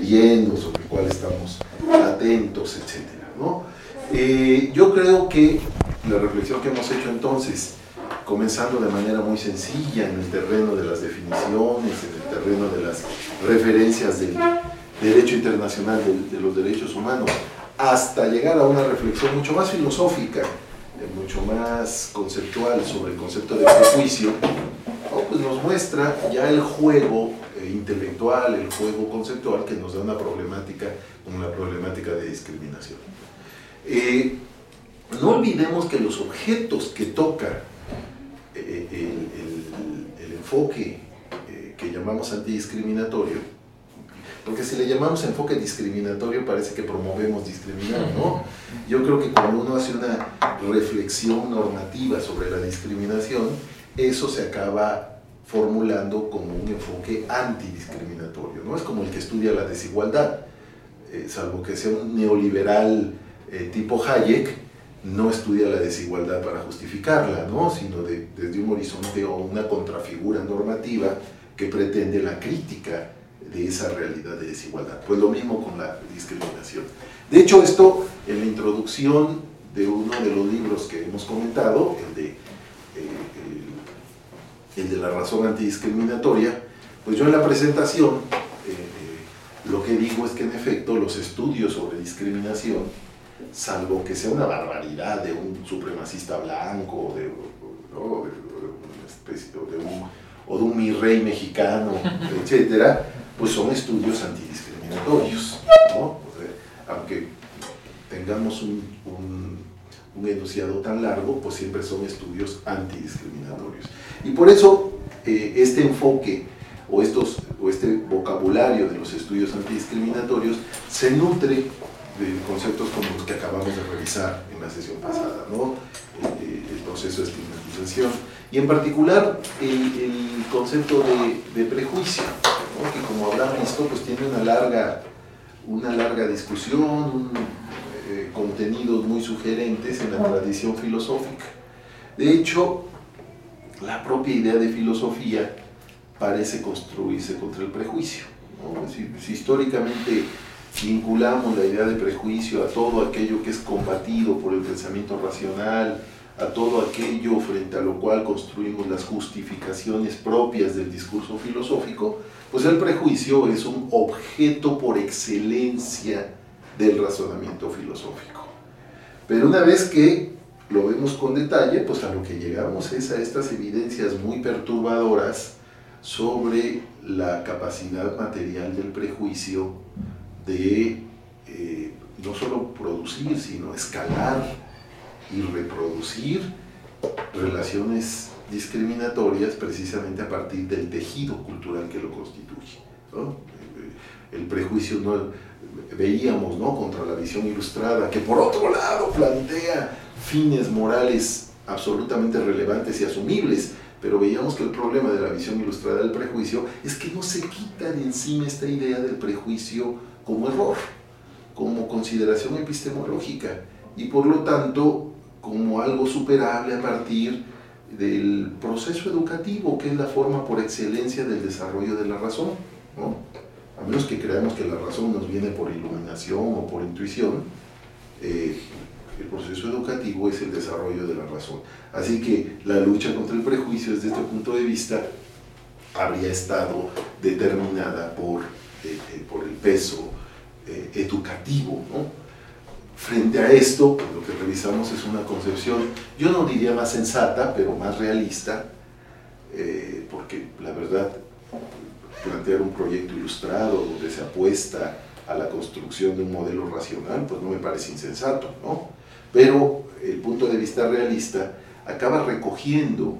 leyendo, sobre el cual estamos atentos, etcétera, ¿no? Yo creo que la reflexión que hemos hecho entonces, comenzando de manera muy sencilla en el terreno de las definiciones, en el terreno de las referencias del derecho internacional de los derechos humanos, hasta llegar a una reflexión mucho más filosófica, mucho más conceptual sobre el concepto de prejuicio, ¿no? Pues nos muestra ya el juego intelectual, el juego conceptual que nos da una problemática como la problemática de discriminación. No olvidemos que los objetos que toca el enfoque que llamamos antidiscriminatorio, porque si le llamamos enfoque discriminatorio parece que promovemos discriminar, ¿no? Yo creo que cuando uno hace una reflexión normativa sobre la discriminación, eso se acaba formulando como un enfoque antidiscriminatorio, ¿no? Es como el que estudia la desigualdad, salvo que sea un neoliberal tipo Hayek, no estudia la desigualdad para justificarla, ¿no? Sino desde un horizonte o una contrafigura normativa que pretende la crítica de esa realidad de desigualdad. Pues lo mismo con la discriminación. De hecho, esto en la introducción de uno de los libros que hemos comentado, el de la razón antidiscriminatoria, pues yo en la presentación lo que digo es que en efecto los estudios sobre discriminación, salvo que sea una barbaridad de un supremacista blanco, o de un mi rey mexicano, etcétera, pues son estudios antidiscriminatorios, ¿no? O sea, aunque tengamos un enunciado tan largo, pues siempre son estudios antidiscriminatorios. Y por eso este enfoque o este vocabulario de los estudios antidiscriminatorios se nutre de conceptos como los que acabamos de revisar en la sesión pasada, ¿no? El proceso de estigmatización y en particular el concepto de prejuicio, ¿no? Que como habrán visto pues tiene una larga discusión, contenidos muy sugerentes en la tradición filosófica. De hecho, la propia idea de filosofía parece construirse contra el prejuicio, ¿no? Si históricamente vinculamos la idea de prejuicio a todo aquello que es combatido por el pensamiento racional, a todo aquello frente a lo cual construimos las justificaciones propias del discurso filosófico, pues el prejuicio es un objeto por excelencia del razonamiento filosófico. Pero una vez que lo vemos con detalle, pues a lo que llegamos es a estas evidencias muy perturbadoras sobre la capacidad material del prejuicio de no solo producir, sino escalar y reproducir relaciones discriminatorias precisamente a partir del tejido cultural que lo constituye, ¿no? El prejuicio, ¿no? Veíamos, ¿no?, contra la visión ilustrada, que por otro lado plantea fines morales absolutamente relevantes y asumibles, pero veíamos que el problema de la visión ilustrada del prejuicio es que no se quita de encima esta idea del prejuicio como error, como consideración epistemológica, y por lo tanto como algo superable a partir del proceso educativo, que es la forma por excelencia del desarrollo de la razón, ¿no? A menos que creamos que la razón nos viene por iluminación o por intuición, el proceso educativo es el desarrollo de la razón. Así que la lucha contra el prejuicio desde este punto de vista habría estado determinada por el peso educativo, ¿no? Frente a esto, pues lo que revisamos es una concepción, yo no diría más sensata, pero más realista, porque la verdad, plantear un proyecto ilustrado donde se apuesta a la construcción de un modelo racional, pues no me parece insensato, ¿no? Pero el punto de vista realista acaba recogiendo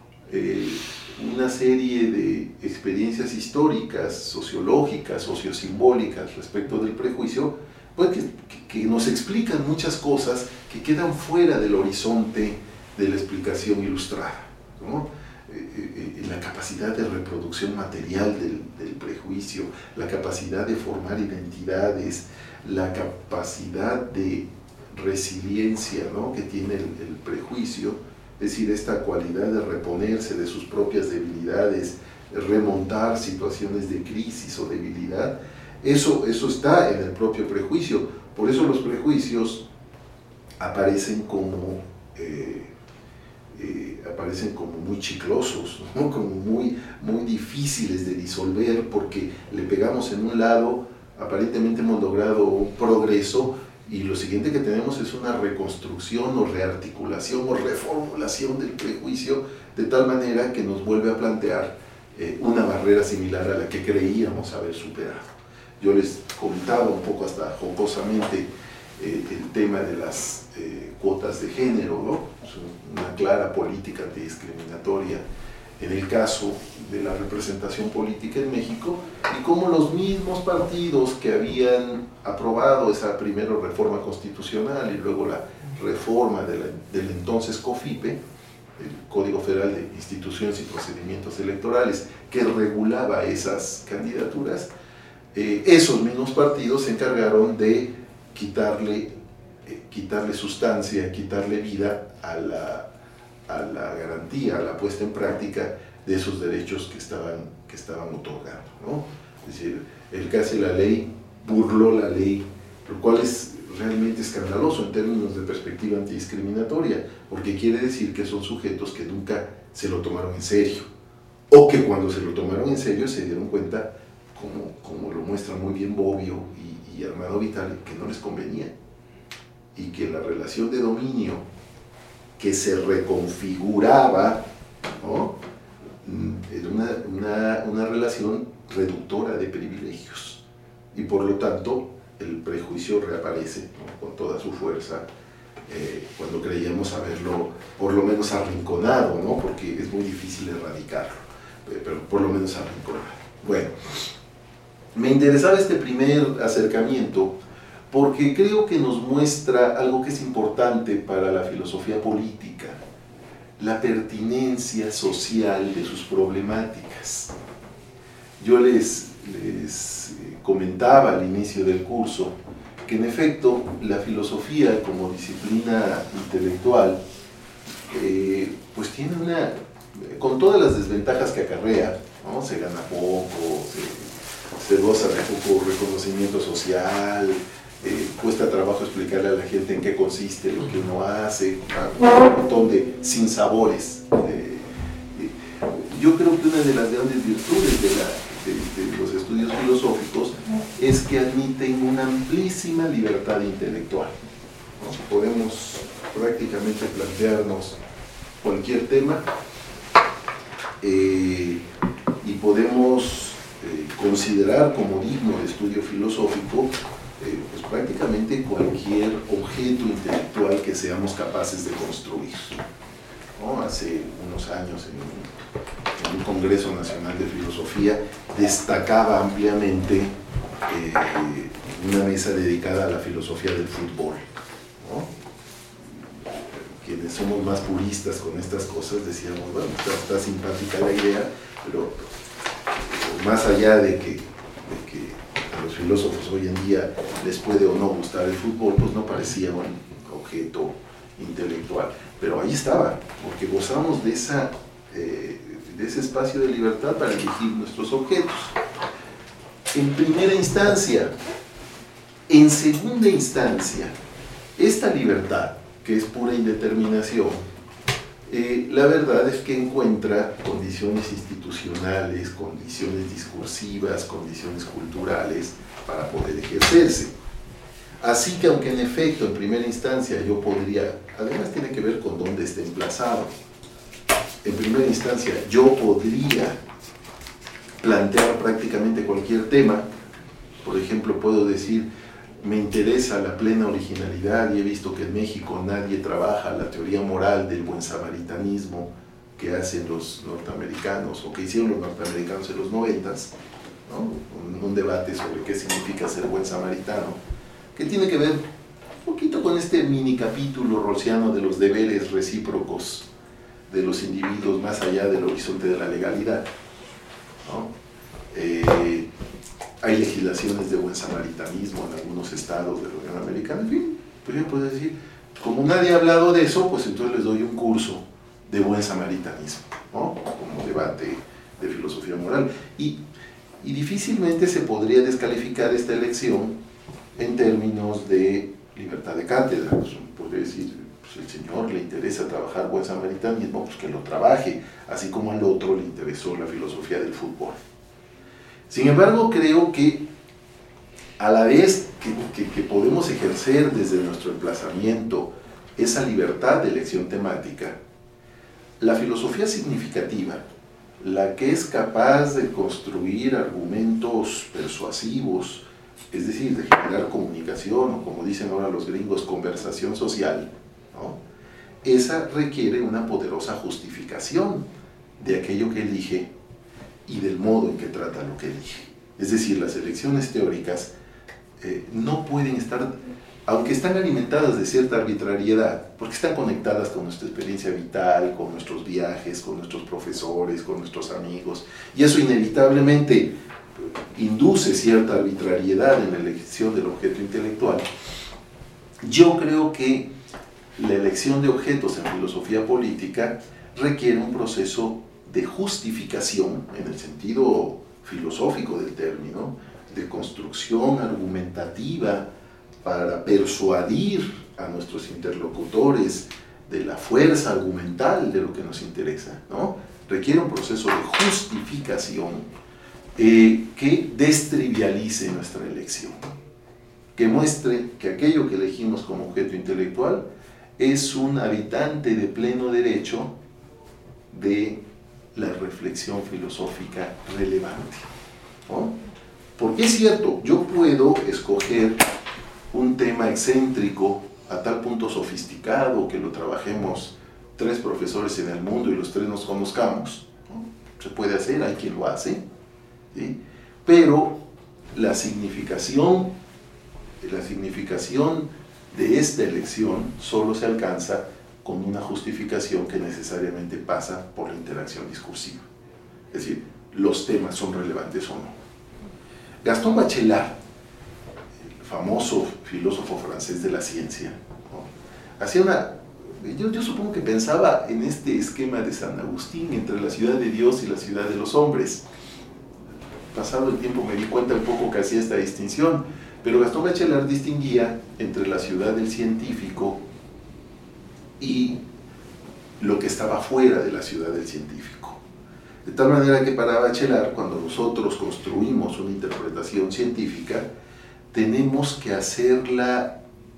una serie de experiencias históricas, sociológicas, sociosimbólicas respecto del prejuicio, pues que nos explican muchas cosas que quedan fuera del horizonte de la explicación ilustrada, ¿no? La capacidad de reproducción material del prejuicio, la capacidad de formar identidades, la capacidad de resiliencia, ¿no?, que tiene el prejuicio, es decir, esta cualidad de reponerse de sus propias debilidades, remontar situaciones de crisis o debilidad, Eso está en el propio prejuicio. Por eso los prejuicios aparecen como muy chiclosos, ¿no? Como muy difíciles de disolver, porque le pegamos en un lado, aparentemente hemos logrado un progreso, y lo siguiente que tenemos es una reconstrucción o rearticulación o reformulación del prejuicio, de tal manera que nos vuelve a plantear una barrera similar a la que creíamos haber superado. Yo les comentaba un poco hasta jocosamente el tema de las cuotas de género, ¿no? Es una clara política antidiscriminatoria en el caso de la representación política en México, y cómo los mismos partidos que habían aprobado esa primera reforma constitucional y luego la reforma del entonces COFIPE, el Código Federal de Instituciones y Procedimientos Electorales, que regulaba esas candidaturas, esos mismos partidos se encargaron de quitarle sustancia, quitarle vida a la garantía, a la puesta en práctica de esos derechos que estaban otorgando, ¿no? Es decir, el que hace la ley burló la ley, lo cual es realmente escandaloso en términos de perspectiva antidiscriminatoria, porque quiere decir que son sujetos que nunca se lo tomaron en serio, o que cuando se lo tomaron en serio se dieron cuenta, como lo muestra muy bien Bobbio y Armando Vitale, que no les convenía, y que la relación de dominio que se reconfiguraba, ¿no? Era una relación reductora de privilegios, y por lo tanto el prejuicio reaparece, ¿no? Con toda su fuerza, cuando creíamos haberlo por lo menos arrinconado, ¿no? Porque es muy difícil erradicarlo, pero por lo menos arrinconado. Bueno, me interesaba este primer acercamiento porque creo que nos muestra algo que es importante para la filosofía política: la pertinencia social de sus problemáticas. Yo les comentaba al inicio del curso que en efecto la filosofía como disciplina intelectual pues tiene con todas las desventajas que acarrea, ¿no? Se gana poco, se goza de poco reconocimiento social, cuesta trabajo explicarle a la gente en qué consiste lo que uno hace, un montón de sinsabores. Yo creo que una de las grandes virtudes de los estudios filosóficos es que admiten una amplísima libertad intelectual, ¿no? Podemos prácticamente plantearnos cualquier tema y podemos considerar como digno de estudio filosófico pues prácticamente cualquier objeto intelectual que seamos capaces de construir, ¿no? Hace unos años en un Congreso Nacional de Filosofía destacaba ampliamente una mesa dedicada a la filosofía del fútbol, ¿no? Quienes somos más puristas con estas cosas decíamos, bueno, está simpática la idea, pero más allá de que a los filósofos hoy en día les puede o no gustar el fútbol, pues no parecía un objeto intelectual, pero ahí estaba, porque gozamos de ese espacio de libertad para elegir nuestros objetos. En primera instancia. En segunda instancia, esta libertad, que es pura indeterminación, la verdad es que encuentra condiciones institucionales, condiciones discursivas, condiciones culturales para poder ejercerse. Así que aunque en efecto en primera instancia yo podría, además tiene que ver con dónde esté emplazado, en primera instancia yo podría plantear prácticamente cualquier tema. Por ejemplo, puedo decir, me interesa la plena originalidad y he visto que en México nadie trabaja la teoría moral del buen samaritanismo que hacen los norteamericanos, o que hicieron los norteamericanos en los 90s, ¿no? Un debate sobre qué significa ser buen samaritano, que tiene que ver un poquito con este mini capítulo rawlsiano de los deberes recíprocos de los individuos más allá del horizonte de la legalidad, ¿no? Hay legislaciones de buen samaritanismo en algunos estados de la Unión Americana, en fin, pues yo puedo decir, como nadie ha hablado de eso, pues entonces les doy un curso de buen samaritanismo, ¿no? Como debate de filosofía moral. Y y difícilmente se podría descalificar esta elección en términos de libertad de cátedra. Pues, podría decir, pues, el señor le interesa trabajar buen samaritanismo, pues que lo trabaje, así como al otro le interesó la filosofía del fútbol. Sin embargo, creo que a la vez que podemos ejercer desde nuestro emplazamiento esa libertad de elección temática, la filosofía significativa, la que es capaz de construir argumentos persuasivos, es decir, de generar comunicación, o como dicen ahora los gringos, conversación social, ¿no? Esa requiere una poderosa justificación de aquello que elige y del modo en que trata lo que elige. Es decir, las elecciones teóricas no pueden estar, aunque están alimentadas de cierta arbitrariedad, porque están conectadas con nuestra experiencia vital, con nuestros viajes, con nuestros profesores, con nuestros amigos, y eso inevitablemente induce cierta arbitrariedad en la elección del objeto intelectual. Yo creo que la elección de objetos en filosofía política requiere un proceso de justificación, en el sentido filosófico del término, de construcción argumentativa para persuadir a nuestros interlocutores de la fuerza argumental de lo que nos interesa, ¿no? Requiere un proceso de justificación que destrivialice nuestra elección, que muestre que aquello que elegimos como objeto intelectual es un habitante de pleno derecho de la reflexión filosófica relevante, ¿no? Porque es cierto, yo puedo escoger un tema excéntrico a tal punto sofisticado que lo trabajemos 3 profesores en el mundo y los 3 nos conozcamos, ¿no? Se puede hacer, hay quien lo hace, ¿sí? Pero la significación de esta elección solo se alcanza con una justificación que necesariamente pasa por la interacción discursiva. Es decir, los temas son relevantes o no. Gastón Bachelard, el famoso filósofo francés de la ciencia, ¿no? Hacía yo supongo que pensaba en este esquema de San Agustín entre la ciudad de Dios y la ciudad de los hombres. Pasado el tiempo me di cuenta un poco que hacía esta distinción, pero Gastón Bachelard distinguía entre la ciudad del científico y lo que estaba fuera de la ciudad del científico. De tal manera que para Bachelard, cuando nosotros construimos una interpretación científica, tenemos que hacerla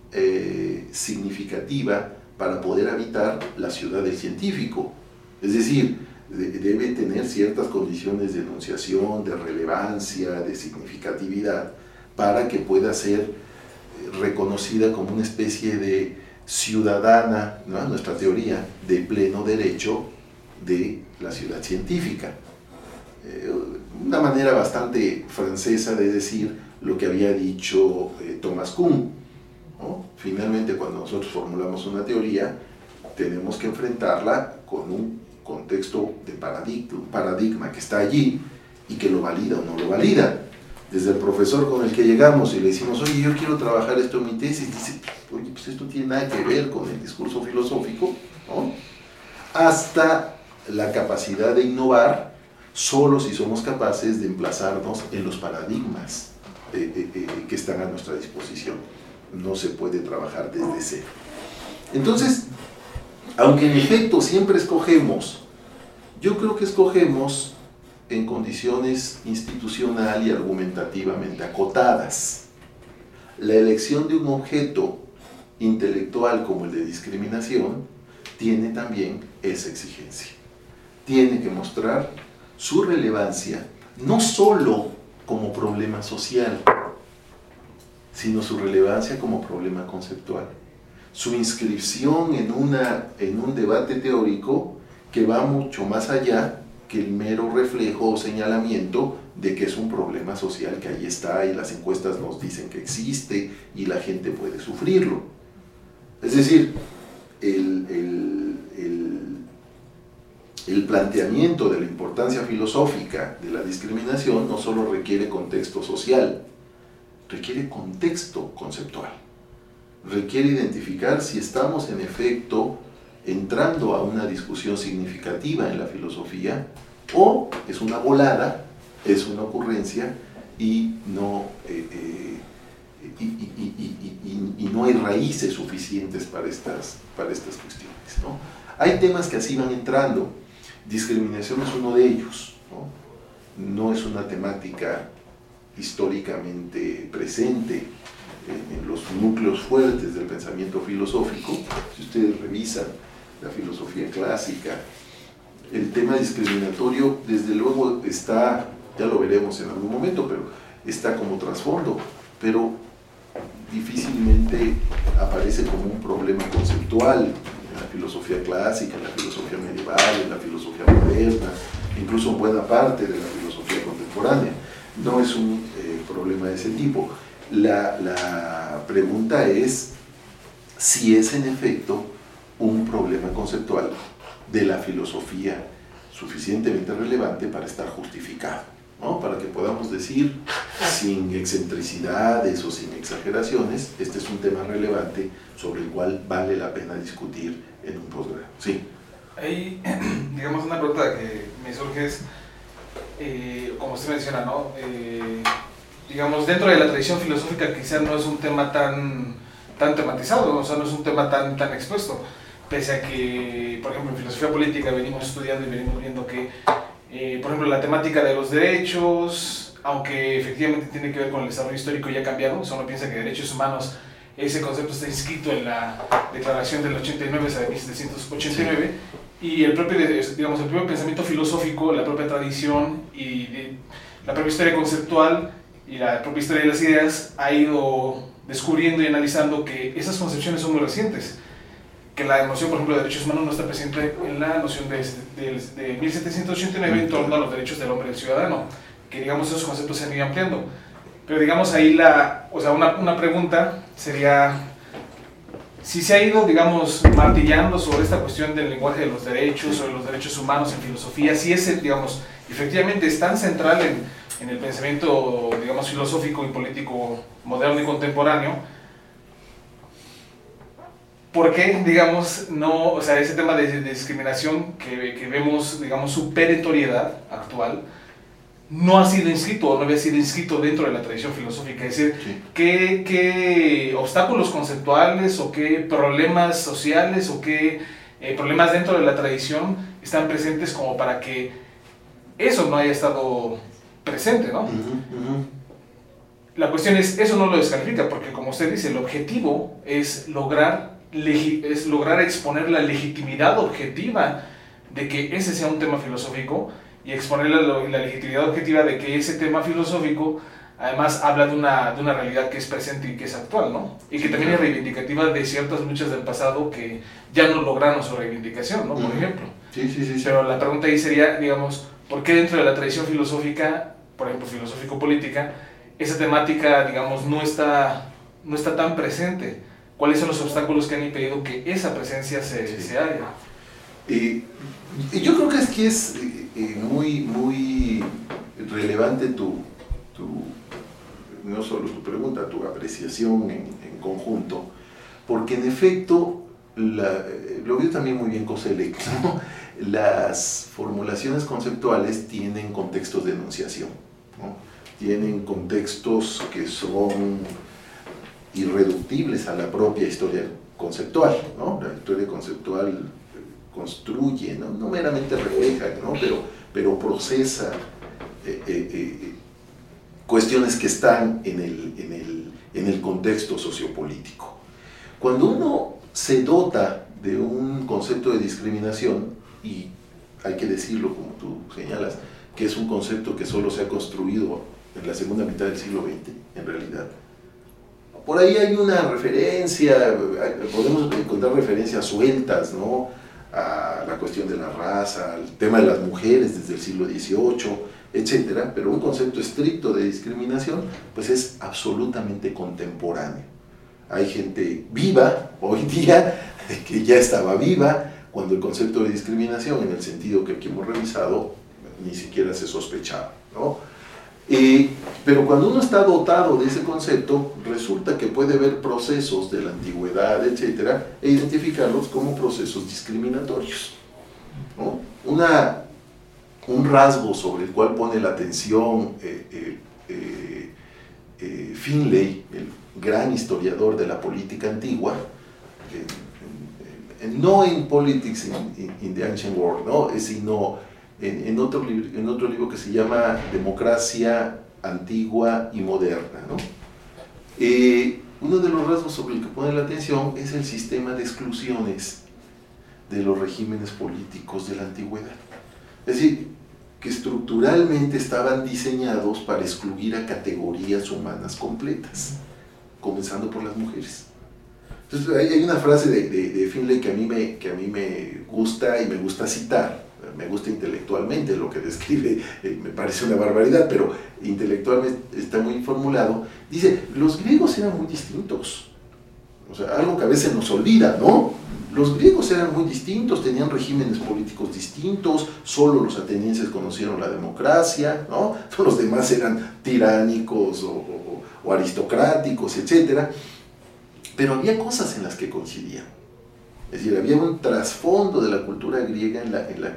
significativa para poder habitar la ciudad del científico. Es decir, debe tener ciertas condiciones de enunciación, de relevancia, de significatividad, para que pueda ser reconocida como una especie de ciudadana, ¿no? Nuestra teoría, de pleno derecho de la ciudad científica. Una manera bastante francesa de decir lo que había dicho Thomas Kuhn, ¿no? Finalmente, cuando nosotros formulamos una teoría, tenemos que enfrentarla con un contexto de paradigma que está allí y que lo valida o no lo valida. Desde el profesor con el que llegamos y le decimos, oye, yo quiero trabajar esto en mi tesis, dice, oye, pues esto tiene nada que ver con el discurso filosófico, ¿no? Hasta la capacidad de innovar solo si somos capaces de emplazarnos en los paradigmas que están a nuestra disposición. No se puede trabajar desde cero. Entonces, aunque en efecto siempre escogemos, yo creo que escogemos en condiciones institucional y argumentativamente acotadas. La elección de un objeto intelectual como el de discriminación tiene también esa exigencia. Tiene que mostrar su relevancia no solo como problema social, sino su relevancia como problema conceptual. Su inscripción en un debate teórico que va mucho más allá que el mero reflejo o señalamiento de que es un problema social que ahí está y las encuestas nos dicen que existe y la gente puede sufrirlo. Es decir, el planteamiento de la importancia filosófica de la discriminación no solo requiere contexto social, requiere contexto conceptual. Requiere identificar si estamos en efecto entrando a una discusión significativa en la filosofía o es una volada es una ocurrencia y no, y no hay raíces suficientes para estas cuestiones, ¿no? Hay temas que así van entrando. Discriminación es uno de ellos, ¿no? No es una temática históricamente presente en los núcleos fuertes del pensamiento filosófico. Si ustedes revisan la filosofía clásica, el tema discriminatorio desde luego está, ya lo veremos en algún momento, pero está como trasfondo, pero difícilmente aparece como un problema conceptual en la filosofía clásica, en la filosofía medieval, en la filosofía moderna, incluso en buena parte de la filosofía contemporánea. No es un problema de ese tipo. La pregunta es si es en efecto un problema conceptual de la filosofía suficientemente relevante para estar justificado, ¿no? Para que podamos decir sin excentricidades o sin exageraciones, este es un tema relevante sobre el cual vale la pena discutir en un posgrado. Sí. Hay, digamos, una pregunta que me surge es, como usted menciona, ¿no? Digamos, dentro de la tradición filosófica quizás no es un tema tan tematizado, ¿no? O sea, no es un tema tan expuesto, pese a que, por ejemplo, en filosofía política venimos estudiando y venimos viendo que, por ejemplo, la temática de los derechos, aunque efectivamente tiene que ver con el desarrollo histórico, ya ha cambiado. O sea, uno piensa que derechos humanos, ese concepto está inscrito en la Declaración del 89, o sea, de 1789, y el propio, digamos, el propio pensamiento filosófico, la propia tradición y la propia historia conceptual y la propia historia de las ideas ha ido descubriendo y analizando que esas concepciones son muy recientes, que la noción, por ejemplo, de derechos humanos no está presente en la noción de 1789 en torno a los derechos del hombre y del ciudadano, que, digamos, esos conceptos se han ido ampliando. Pero, digamos, ahí una pregunta sería si se ha ido, digamos, martillando sobre esta cuestión del lenguaje de los derechos, sobre los derechos humanos en filosofía, si ese, digamos, efectivamente es tan central en el pensamiento, digamos, filosófico y político moderno y contemporáneo. ¿Por qué, digamos, no, o sea, ese tema de discriminación que vemos, digamos, su perentoriedad actual, no ha sido inscrito o no había sido inscrito dentro de la tradición filosófica? Es decir, Sí. ¿qué obstáculos conceptuales o qué problemas sociales o qué problemas dentro de la tradición están presentes como para que eso no haya estado presente, ¿no? La cuestión es, eso no lo descalifica, porque, como usted dice, el objetivo es lograr exponer la legitimidad objetiva de que ese sea un tema filosófico y exponer la legitimidad objetiva de que ese tema filosófico además habla de una realidad que es presente y que es actual, ¿no? Y que también es reivindicativa de ciertas luchas del pasado que ya no lograron su reivindicación, ¿no? Por ejemplo. Sí. Pero la pregunta ahí sería, digamos, ¿por qué dentro de la tradición filosófica, por ejemplo, filosófico-política, esa temática, digamos, no está tan presente? ¿Cuáles son los obstáculos que han impedido que esa presencia se haga? Yo creo que es muy relevante no solo tu pregunta, tu apreciación en conjunto, porque en efecto, lo vio también muy bien Koselleck, ¿no? Las formulaciones conceptuales tienen contextos de enunciación, ¿no? Tienen contextos que son irreductibles a la propia historia conceptual, ¿no? La historia conceptual construye, no meramente refleja, ¿no? pero procesa cuestiones que están en el contexto sociopolítico. Cuando uno se dota de un concepto de discriminación, y hay que decirlo como tú señalas, que es un concepto que solo se ha construido en la segunda mitad del siglo XX, en realidad. Por ahí hay una referencia, podemos encontrar referencias sueltas, ¿no? A la cuestión de la raza, al tema de las mujeres desde el siglo XVIII, etc. Pero un concepto estricto de discriminación, pues es absolutamente contemporáneo. Hay gente viva hoy día que ya estaba viva cuando el concepto de discriminación, en el sentido que aquí hemos revisado, ni siquiera se sospechaba, ¿no? Pero cuando uno está dotado de ese concepto, resulta que puede ver procesos de la antigüedad, etcétera, e identificarlos como procesos discriminatorios, ¿no? un rasgo sobre el cual pone la atención Finlay, el gran historiador de la política antigua, no en Politics in the Ancient World, ¿no? Sino en otro libro que se llama Democracia Antigua y Moderna, ¿no? Uno de los rasgos sobre el que pone la atención es el sistema de exclusiones de los regímenes políticos de la antigüedad. Es decir, que estructuralmente estaban diseñados para excluir a categorías humanas completas, comenzando por las mujeres. Entonces hay una frase de Finlay que a mí me gusta y me gusta citar, me gusta intelectualmente lo que describe, me parece una barbaridad, pero intelectualmente está muy formulado. Dice, los griegos eran muy distintos, o sea, algo que a veces nos olvida, ¿no? Los griegos eran muy distintos, tenían regímenes políticos distintos, solo los atenienses conocieron la democracia, ¿no? Todos los demás eran tiránicos o aristocráticos, etc. Pero había cosas en las que coincidían. Es decir, había un trasfondo de la cultura griega en la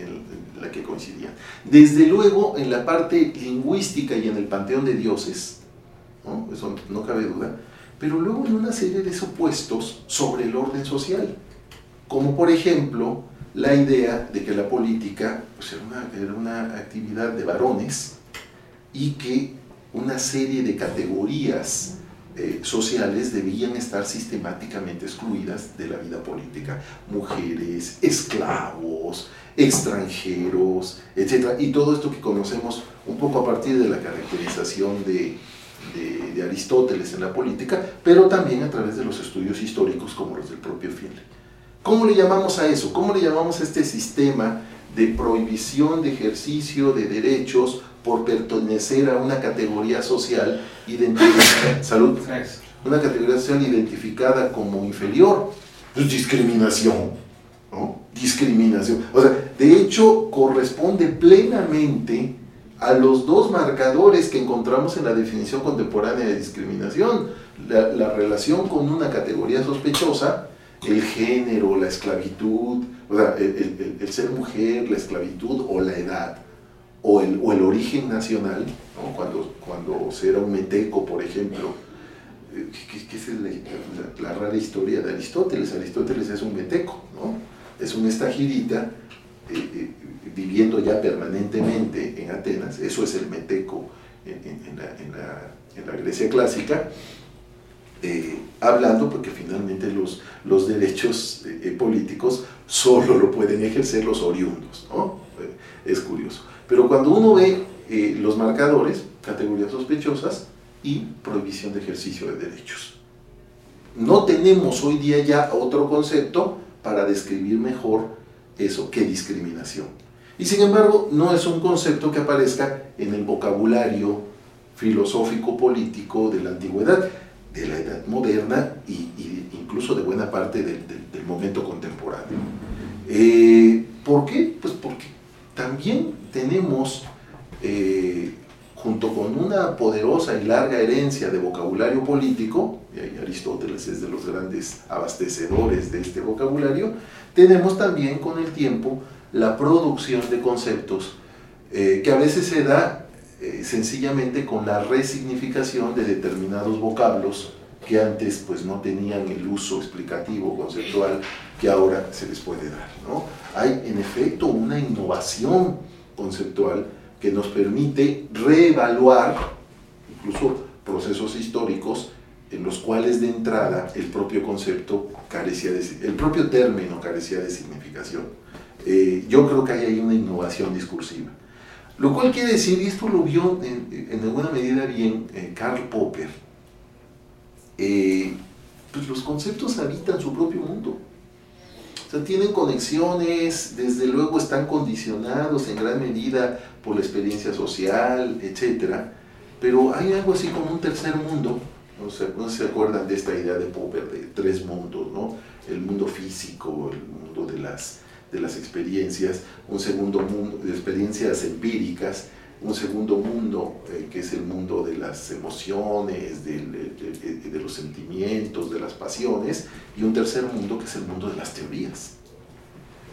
que coincidían. Desde luego, en la parte lingüística y en el panteón de dioses, ¿no? Eso no cabe duda, pero luego en una serie de supuestos sobre el orden social, como por ejemplo la idea de que la política pues, era una actividad de varones y que una serie de categorías sociales debían estar sistemáticamente excluidas de la vida política: mujeres, esclavos, extranjeros, etc. Y todo esto que conocemos un poco a partir de la caracterización de Aristóteles en la política, pero también a través de los estudios históricos como los del propio Finlay. ¿Cómo le llamamos a eso? ¿Cómo le llamamos a este sistema de prohibición de ejercicio de derechos por pertenecer a una categoría social identificada, salud, una categoría social identificada como inferior? Pues discriminación, ¿no? Discriminación. O sea, de hecho, corresponde plenamente a los dos marcadores que encontramos en la definición contemporánea de discriminación: la relación con una categoría sospechosa, el género, la esclavitud, o sea, el ser mujer, la esclavitud o la edad, o el origen nacional, ¿no? Cuando se era un meteco, por ejemplo, ¿qué es la rara historia de Aristóteles? Aristóteles es un meteco, ¿no? Es un estagirita viviendo ya permanentemente en Atenas. Eso es el meteco en la Grecia clásica, hablando porque finalmente los derechos políticos solo lo pueden ejercer los oriundos, ¿no? Es curioso. Pero cuando uno ve los marcadores, categorías sospechosas y prohibición de ejercicio de derechos, no tenemos hoy día ya otro concepto para describir mejor eso que discriminación. Y sin embargo, no es un concepto que aparezca en el vocabulario filosófico-político de la antigüedad, de la edad moderna y incluso de buena parte del momento contemporáneo. ¿Por qué? Pues porque también tenemos, junto con una poderosa y larga herencia de vocabulario político, y Aristóteles es de los grandes abastecedores de este vocabulario, tenemos también con el tiempo la producción de conceptos que a veces se da sencillamente con la resignificación de determinados vocablos que antes pues no tenían el uso explicativo, conceptual, que ahora se les puede dar, ¿no? Hay en efecto una innovación conceptual que nos permite reevaluar incluso procesos históricos en los cuales de entrada el propio concepto carecía el propio término carecía de significación. Yo creo que hay ahí una innovación discursiva. Lo cual quiere decir, y esto lo vio en alguna medida bien Karl Popper, pues los conceptos habitan su propio mundo. O sea, tienen conexiones, desde luego están condicionados en gran medida por la experiencia social, etc. Pero hay algo así como un tercer mundo. No sé si se acuerdan de esta idea de Popper de tres mundos, ¿no? El mundo físico, el mundo de las experiencias, un segundo mundo de experiencias empíricas, un segundo mundo que es el mundo de las emociones, de los sentimientos, de las pasiones, y un tercer mundo que es el mundo de las teorías.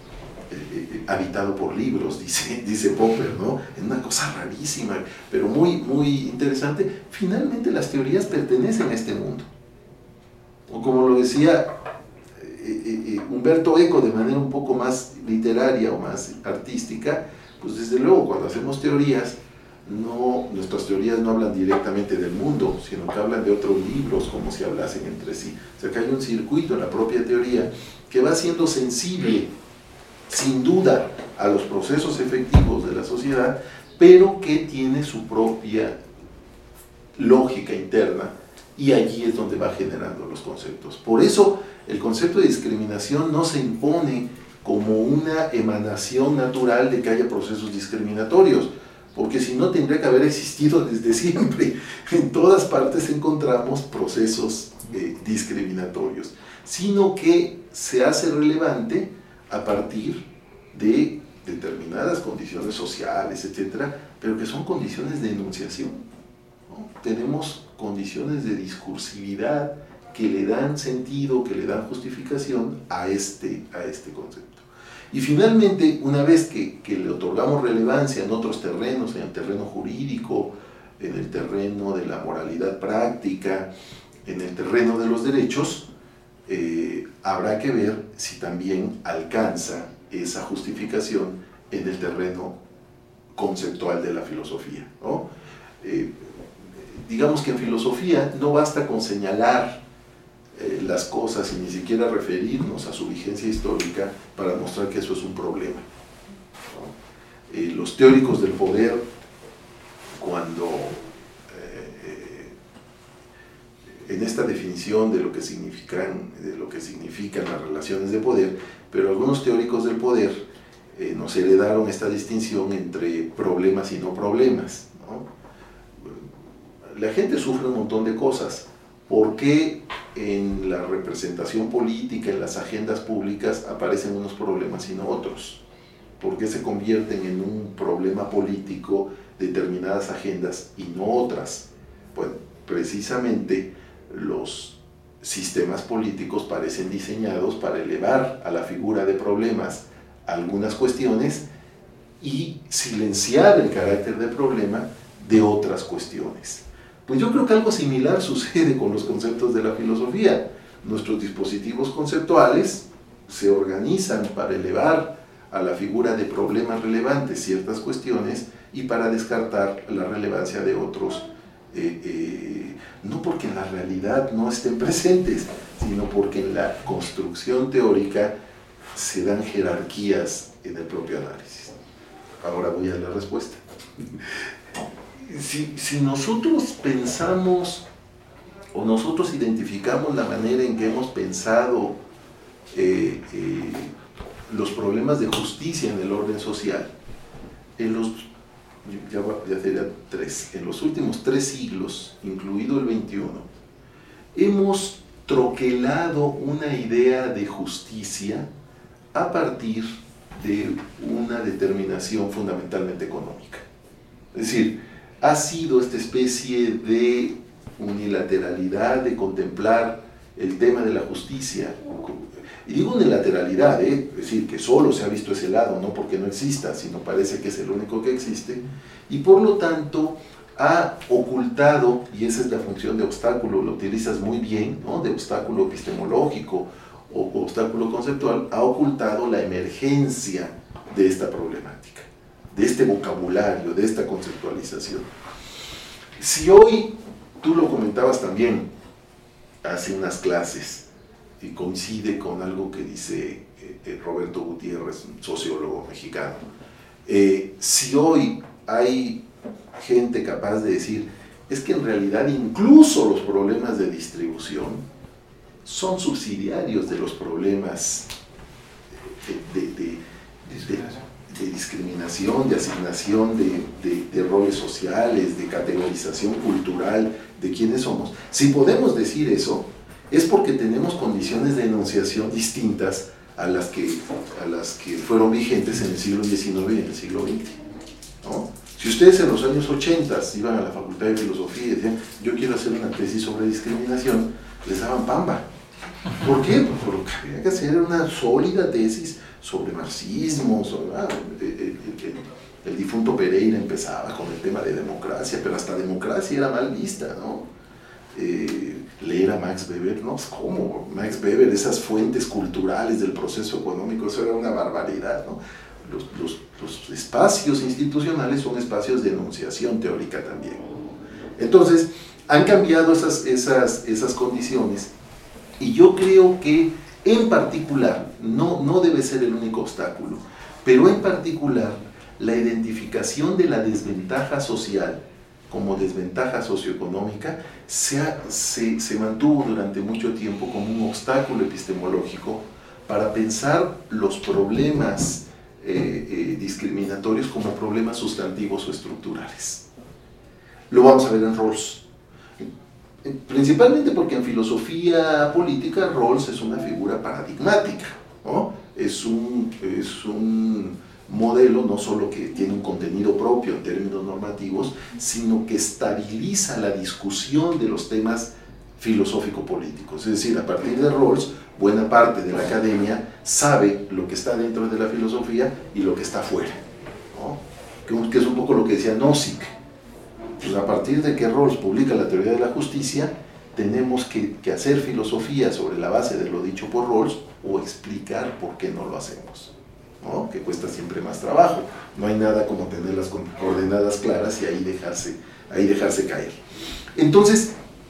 habitado por libros, dice Popper, ¿no? Es una cosa rarísima, pero muy, muy interesante. Finalmente las teorías pertenecen a este mundo. O como lo decía Humberto Eco de manera un poco más literaria o más artística, pues desde luego cuando hacemos teorías, nuestras teorías no hablan directamente del mundo, sino que hablan de otros libros como si hablasen entre sí. O sea que hay un circuito en la propia teoría que va siendo sensible, sin duda, a los procesos efectivos de la sociedad, pero que tiene su propia lógica interna, y allí es donde va generando los conceptos. Por eso el concepto de discriminación no se impone como una emanación natural de que haya procesos discriminatorios, porque si no tendría que haber existido desde siempre. En todas partes encontramos procesos discriminatorios, sino que se hace relevante a partir de determinadas condiciones sociales, etcétera, pero que son condiciones de enunciación, ¿no? Tenemos condiciones de discursividad que le dan sentido, que le dan justificación a este concepto. Y finalmente, una vez que le otorgamos relevancia en otros terrenos, en el terreno jurídico, en el terreno de la moralidad práctica, en el terreno de los derechos, habrá que ver si también alcanza esa justificación en el terreno conceptual de la filosofía, ¿no? Digamos que en filosofía no basta con señalar las cosas y ni siquiera referirnos a su vigencia histórica para mostrar que eso es un problema, ¿no? Los teóricos del poder, cuando en esta definición de lo que significan las relaciones de poder, pero algunos teóricos del poder nos heredaron esta distinción entre problemas y no problemas, ¿no? La gente sufre un montón de cosas. ¿Por qué en la representación política, en las agendas públicas, aparecen unos problemas y no otros? ¿Por qué se convierten en un problema político determinadas agendas y no otras? Pues precisamente los sistemas políticos parecen diseñados para elevar a la figura de problemas algunas cuestiones y silenciar el carácter de problema de otras cuestiones. Pues yo creo que algo similar sucede con los conceptos de la filosofía. Nuestros dispositivos conceptuales se organizan para elevar a la figura de problemas relevantes ciertas cuestiones y para descartar la relevancia de otros, no porque en la realidad no estén presentes, sino porque en la construcción teórica se dan jerarquías en el propio análisis. Ahora voy a la respuesta. Si nosotros pensamos o nosotros identificamos la manera en que hemos pensado los problemas de justicia en el orden social, ya sería en los últimos 3 siglos, incluido el 21, hemos troquelado una idea de justicia a partir de una determinación fundamentalmente económica. Es decir, ha sido esta especie de unilateralidad de contemplar el tema de la justicia. Y digo unilateralidad, es decir, que solo se ha visto ese lado, no porque no exista, sino parece que es el único que existe, y por lo tanto ha ocultado, y esa es la función de obstáculo, lo utilizas muy bien, ¿no? De obstáculo epistemológico o obstáculo conceptual, ha ocultado la emergencia de esta problemática, de este vocabulario, de esta conceptualización. Si hoy, tú lo comentabas también hace unas clases, y coincide con algo que dice Roberto Gutiérrez, un sociólogo mexicano, si hoy hay gente capaz de decir, es que en realidad incluso los problemas de distribución son subsidiarios de los problemas de discriminación, de asignación de roles sociales, de categorización cultural de quiénes somos. Si podemos decir eso, es porque tenemos condiciones de enunciación distintas a las que fueron vigentes en el siglo XIX y en el siglo XX, ¿no? Si ustedes en los años 80 iban a la Facultad de Filosofía y decían, yo quiero hacer una tesis sobre discriminación, les daban pamba, ¿Por qué? Pues por lo que había que hacer era una sólida tesis sobre marxismo, sobre, el difunto Pereira empezaba con el tema de democracia, pero hasta democracia era mal vista, ¿no? Leer a Max Weber, ¿no? ¿Cómo? Max Weber, esas fuentes culturales del proceso económico, eso era una barbaridad, ¿no? Los espacios institucionales son espacios de enunciación teórica también. Entonces, han cambiado esas condiciones, y yo creo que en particular, no debe ser el único obstáculo, pero en particular la identificación de la desventaja social como desventaja socioeconómica se mantuvo durante mucho tiempo como un obstáculo epistemológico para pensar los problemas discriminatorios como problemas sustantivos o estructurales. Lo vamos a ver en Rawls. Principalmente porque en filosofía política Rawls es una figura paradigmática, ¿no? Es un modelo no solo que tiene un contenido propio en términos normativos, sino que estabiliza la discusión de los temas filosófico-políticos. Es decir, a partir de Rawls, buena parte de la academia sabe lo que está dentro de la filosofía y lo que está fuera, ¿no? Que es un poco lo que decía Nozick. Pues a partir de que Rawls publica la teoría de la justicia, tenemos que hacer filosofía sobre la base de lo dicho por Rawls o explicar por qué no lo hacemos, ¿no? Que cuesta siempre más trabajo. No hay nada como tener las coordenadas claras y ahí dejarse caer. Entonces,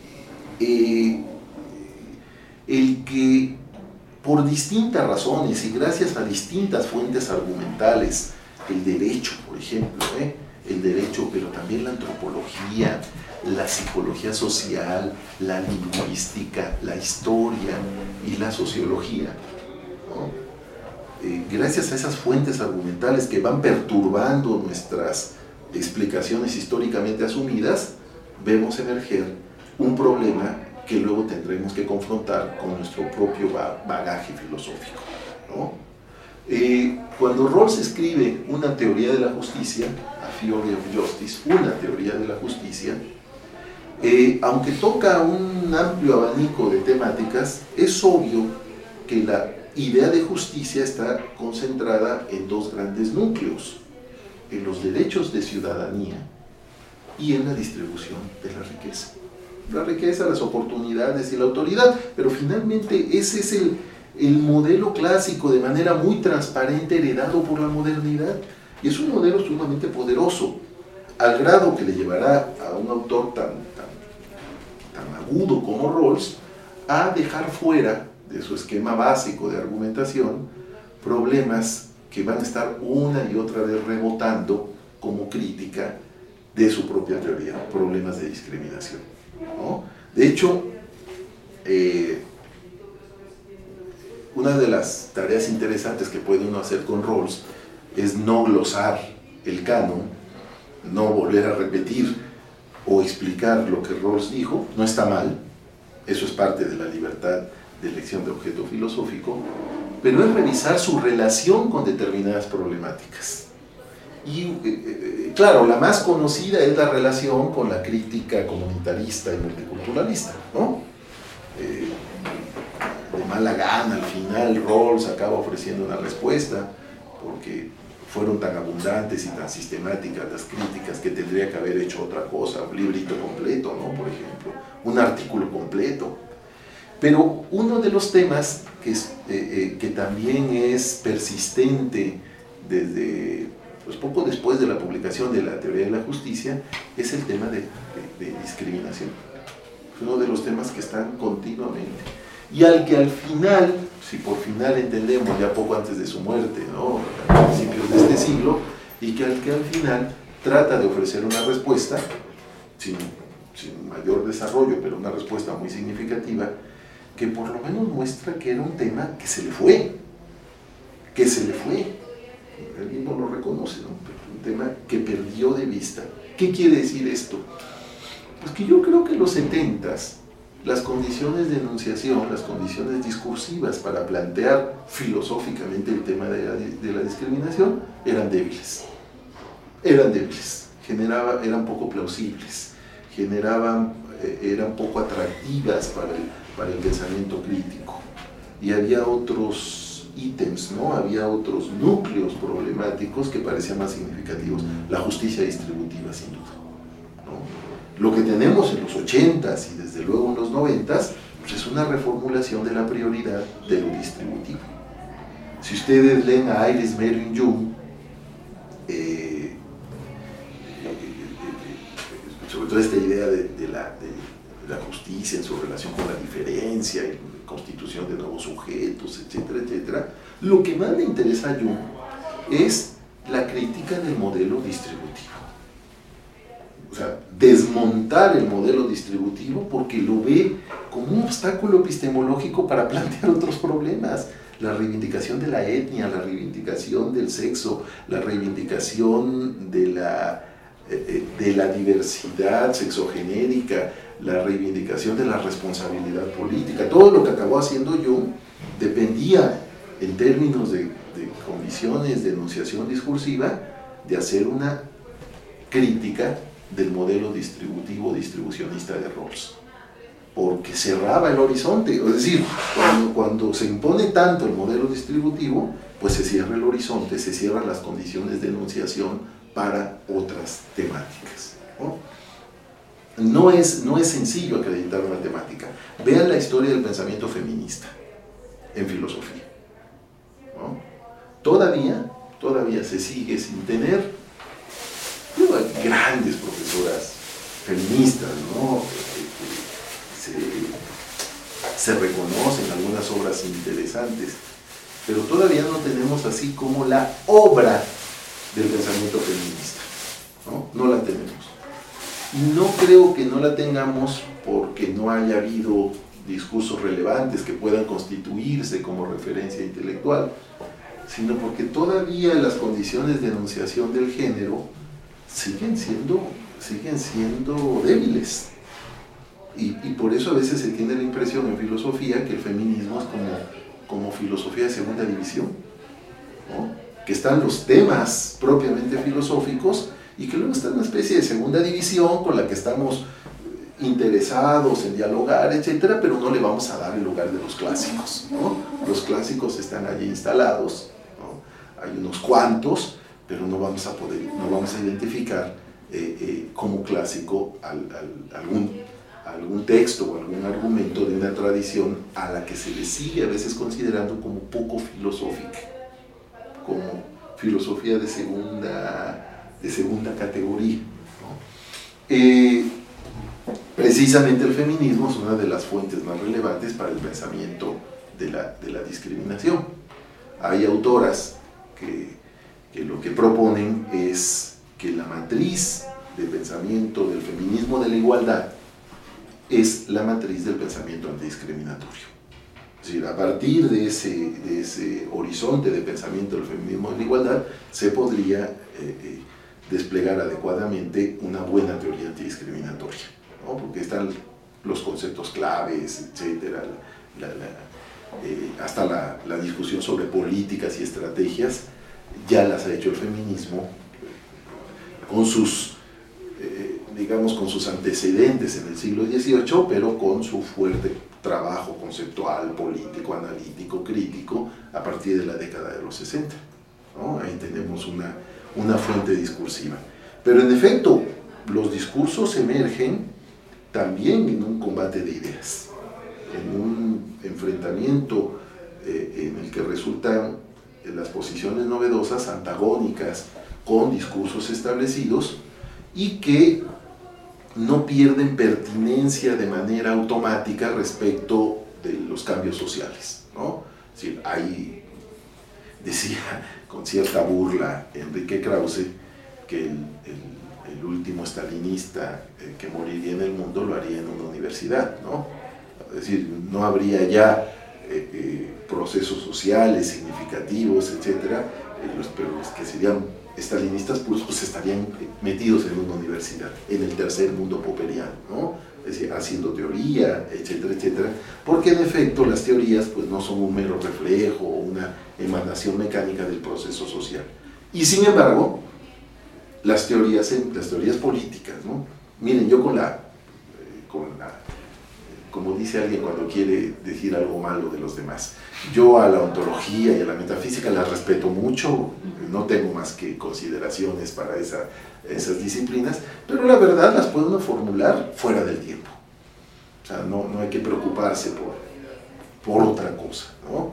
el que por distintas razones y gracias a distintas fuentes argumentales, el derecho, por ejemplo, el derecho, pero también la antropología, la psicología social, la lingüística, la historia y la sociología, ¿no? Gracias a esas fuentes argumentales que van perturbando nuestras explicaciones históricamente asumidas, vemos emerger un problema que luego tendremos que confrontar con nuestro propio bagaje filosófico, ¿no? Cuando Rawls escribe una teoría de la justicia, A Theory of Justice, una teoría de la justicia, aunque toca un amplio abanico de temáticas, es obvio que la idea de justicia está concentrada en dos grandes núcleos: en los derechos de ciudadanía y en la distribución de la riqueza. La riqueza, las oportunidades y la autoridad, pero finalmente ese es el modelo clásico, de manera muy transparente, heredado por la modernidad, y es un modelo sumamente poderoso, al grado que le llevará a un autor tan agudo como Rawls a dejar fuera de su esquema básico de argumentación problemas que van a estar una y otra vez rebotando como crítica de su propia teoría, problemas de discriminación, ¿no? De hecho, una de las tareas interesantes que puede uno hacer con Rawls es no glosar el canon, no volver a repetir o explicar lo que Rawls dijo. No está mal, eso es parte de la libertad de elección de objeto filosófico, pero es revisar su relación con determinadas problemáticas. Y claro, la más conocida es la relación con la crítica comunitarista y multiculturalista, ¿no? De mala gana, al final Rawls acaba ofreciendo una respuesta, porque fueron tan abundantes y tan sistemáticas las críticas que tendría que haber hecho otra cosa, un librito completo, ¿no? Por ejemplo, un artículo completo. Pero uno de los temas que también es persistente desde poco después de la publicación de la teoría de la justicia es el tema de discriminación. Es uno de los temas que están continuamente. Y al que al final, si por final entendemos ya poco antes de su muerte, ¿no? A principios de este siglo, y que al final trata de ofrecer una respuesta, sin mayor desarrollo, pero una respuesta muy significativa, que por lo menos muestra que era un tema que se le fue. Él mismo lo reconoce, ¿no? Un tema que perdió de vista. ¿Qué quiere decir esto? Pues que yo creo que en los 70s, las condiciones de enunciación, las condiciones discursivas para plantear filosóficamente el tema de la discriminación eran débiles. Eran poco plausibles, generaban eran poco atractivas para el pensamiento crítico. Y había otros ítems, ¿no? Había otros núcleos problemáticos que parecían más significativos. La justicia distributiva, sin duda, ¿no? Lo que tenemos en los 80s y desde luego en los 90s, pues es una reformulación de la prioridad de lo distributivo. Si ustedes leen a Iris Merwin Jung, sobre todo esta idea de la justicia en su relación con la diferencia, y constitución de nuevos sujetos, etcétera, etcétera, lo que más le interesa a Jung es la crítica del modelo distributivo. O sea, desmontar el modelo distributivo porque lo ve como un obstáculo epistemológico para plantear otros problemas. La reivindicación de la etnia, la reivindicación del sexo, la reivindicación de la diversidad sexogenérica, la reivindicación de la responsabilidad política. Todo lo que acabó haciendo Jung dependía, en términos de condiciones de enunciación discursiva, de hacer una crítica del modelo distributivo distribucionista de Rawls, porque cerraba el horizonte. Es decir, cuando se impone tanto el modelo distributivo, pues se cierra el horizonte, se cierran las condiciones de enunciación para otras temáticas, ¿no? No es sencillo acreditar una temática. Vean la historia del pensamiento feminista en filosofía, ¿no? Todavía se sigue sin tener grandes profesoras feministas, ¿no? Se reconocen algunas obras interesantes, pero todavía no tenemos así como la obra del pensamiento feminista, ¿no? No la tenemos. No creo que no la tengamos porque no haya habido discursos relevantes que puedan constituirse como referencia intelectual, sino porque todavía las condiciones de enunciación del género siguen siendo débiles. Y por eso a veces se tiene la impresión en filosofía que el feminismo es como filosofía de segunda división, ¿no? Que están los temas propiamente filosóficos y que luego está una especie de segunda división con la que estamos interesados en dialogar, etcétera, pero no le vamos a dar el lugar de los clásicos, ¿no? Los clásicos están allí instalados, ¿no? Hay unos cuantos, pero no vamos a identificar como clásico algún texto o algún argumento de una tradición a la que se le sigue a veces considerando como poco filosófica, como filosofía de segunda categoría, ¿no? Precisamente el feminismo es una de las fuentes más relevantes para el pensamiento de la discriminación. Hay autoras que lo que proponen es que la matriz de pensamiento del feminismo de la igualdad es la matriz del pensamiento antidiscriminatorio. Es decir, a partir de ese horizonte de pensamiento del feminismo de la igualdad se podría desplegar adecuadamente una buena teoría antidiscriminatoria, ¿no? Porque están los conceptos claves, etcétera, hasta la discusión sobre políticas y estrategias ya las ha hecho el feminismo con sus antecedentes en el siglo XVIII, pero con su fuerte trabajo conceptual, político, analítico, crítico a partir de la década de los 60, ¿no? Ahí tenemos una fuente discursiva. Pero en efecto, los discursos emergen también en un combate de ideas, en un enfrentamiento en el que resultan las posiciones novedosas antagónicas con discursos establecidos y que no pierden pertinencia de manera automática respecto de los cambios sociales, ¿no? Es decir, ahí decía con cierta burla Enrique Krause que el último estalinista que moriría en el mundo lo haría en una universidad, ¿no? Es decir, no habría ya procesos sociales significativos, etcétera, pero los que serían estalinistas pues estarían metidos en una universidad, en el tercer mundo popperiano, ¿no? Es decir, haciendo teoría, etcétera, etcétera, porque en efecto las teorías pues no son un mero reflejo o una emanación mecánica del proceso social. Y sin embargo, las teorías políticas, ¿no? Miren, yo con como dice alguien cuando quiere decir algo malo de los demás. Yo a la ontología y a la metafísica las respeto mucho, no tengo más que consideraciones para esas disciplinas, pero la verdad las puede uno formular fuera del tiempo. O sea, no hay que preocuparse por otra cosa, ¿no?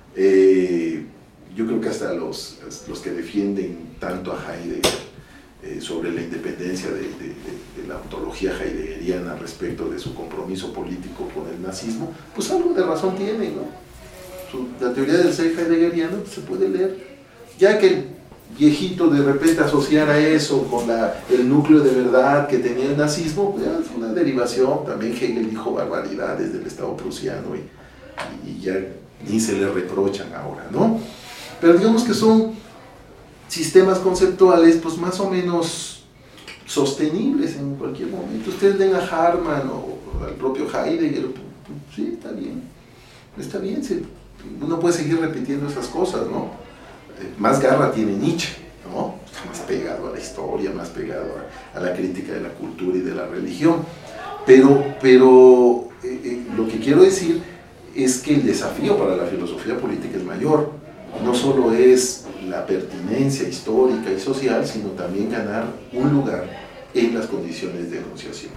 Yo creo que hasta los que defienden tanto a Heidegger sobre la independencia de la ontología heideggeriana respecto de su compromiso político con el nazismo, pues algo de razón tienen, ¿no? La teoría del ser heideggeriano pues, se puede leer, ya que el viejito de repente asociara eso con el núcleo de verdad que tenía el nazismo, pues ya es una derivación. También Hegel dijo barbaridades del Estado prusiano y ya ni se le reprochan ahora, ¿no? Pero digamos que son sistemas conceptuales pues más o menos sostenibles en cualquier momento. Ustedes leen a Hartmann o al propio Heidegger, sí, está bien, uno puede seguir repitiendo esas cosas, ¿no? Más garra tiene Nietzsche, ¿no? Está más pegado a la historia, más pegado a la crítica de la cultura y de la religión, pero lo que quiero decir es que el desafío para la filosofía política es mayor. No solo es la pertinencia histórica y social, sino también ganar un lugar en las condiciones de enunciación.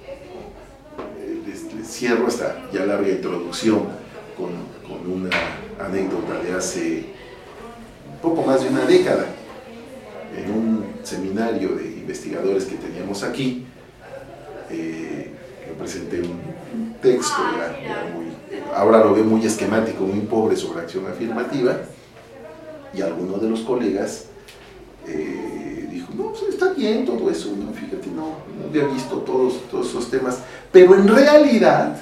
Les cierro esta ya larga introducción con una anécdota de hace poco más de una década. En un seminario de investigadores que teníamos aquí, yo presenté un texto ahora lo veo muy esquemático, muy pobre, sobre acción afirmativa, y alguno de los colegas dijo, no, pues está bien todo eso, ¿no? Fíjate, no había visto todos esos temas, pero en realidad,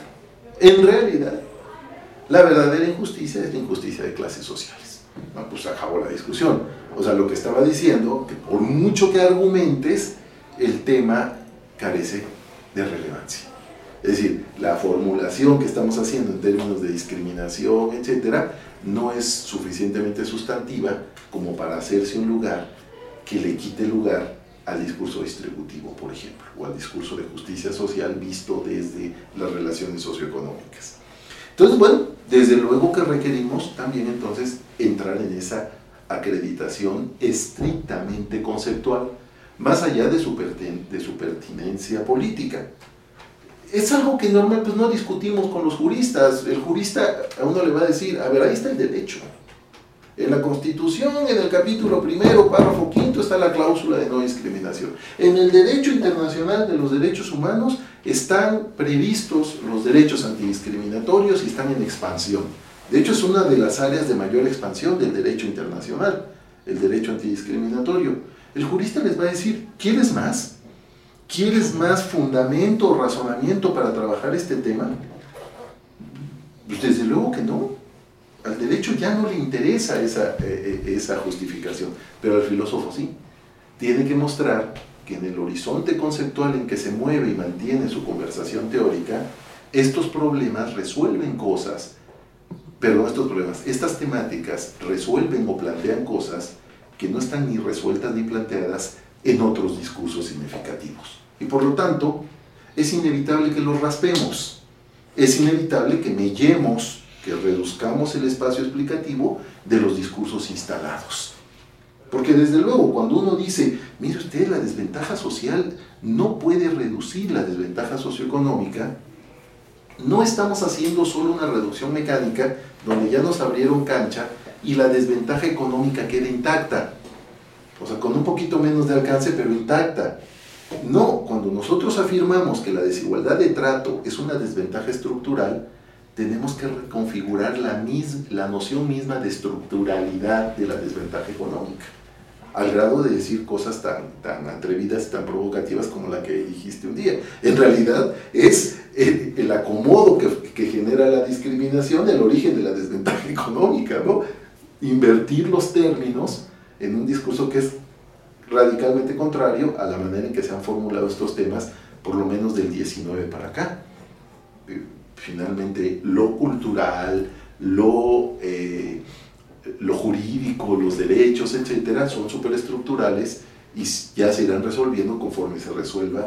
la verdadera injusticia es la injusticia de clases sociales. No, pues acabó la discusión. O sea, lo que estaba diciendo, que por mucho que argumentes, el tema carece de relevancia. Es decir, la formulación que estamos haciendo en términos de discriminación, etcétera, no es suficientemente sustantiva como para hacerse un lugar que le quite lugar al discurso distributivo, por ejemplo, o al discurso de justicia social visto desde las relaciones socioeconómicas. Entonces, bueno, desde luego que requerimos también entonces entrar en esa acreditación estrictamente conceptual, más allá de su pertinencia política. Es algo que normalmente pues, no discutimos con los juristas. El jurista a uno le va a decir, a ver, ahí está el derecho. En la Constitución, en el capítulo 1, párrafo 5, está la cláusula de no discriminación. En el derecho internacional de los derechos humanos están previstos los derechos antidiscriminatorios y están en expansión. De hecho, es una de las áreas de mayor expansión del derecho internacional, el derecho antidiscriminatorio. El jurista les va a decir, ¿quieres más? ¿Quieres más fundamento o razonamiento para trabajar este tema? Pues desde luego que no. Al derecho ya no le interesa esa justificación, pero al filósofo sí. Tiene que mostrar que en el horizonte conceptual en que se mueve y mantiene su conversación teórica, estos problemas resuelven cosas, estas temáticas resuelven o plantean cosas que no están ni resueltas ni planteadas en otros discursos significativos. Y por lo tanto, es inevitable que los raspemos, es inevitable que mellemos, que reduzcamos el espacio explicativo de los discursos instalados. Porque desde luego, cuando uno dice, mire usted, la desventaja social no puede reducir la desventaja socioeconómica, no estamos haciendo solo una reducción mecánica, donde ya nos abrieron cancha y la desventaja económica queda intacta. O sea, con un poquito menos de alcance, pero intacta. No, cuando nosotros afirmamos que la desigualdad de trato es una desventaja estructural, tenemos que reconfigurar la noción misma de estructuralidad de la desventaja económica, al grado de decir cosas tan atrevidas y tan provocativas como la que dijiste un día. En realidad es el acomodo que genera la discriminación, el origen de la desventaja económica, ¿no? Invertir los términos en un discurso que es radicalmente contrario a la manera en que se han formulado estos temas, por lo menos del 19 para acá. Finalmente, lo cultural, lo jurídico, los derechos, etcétera, son superestructurales y ya se irán resolviendo conforme se resuelva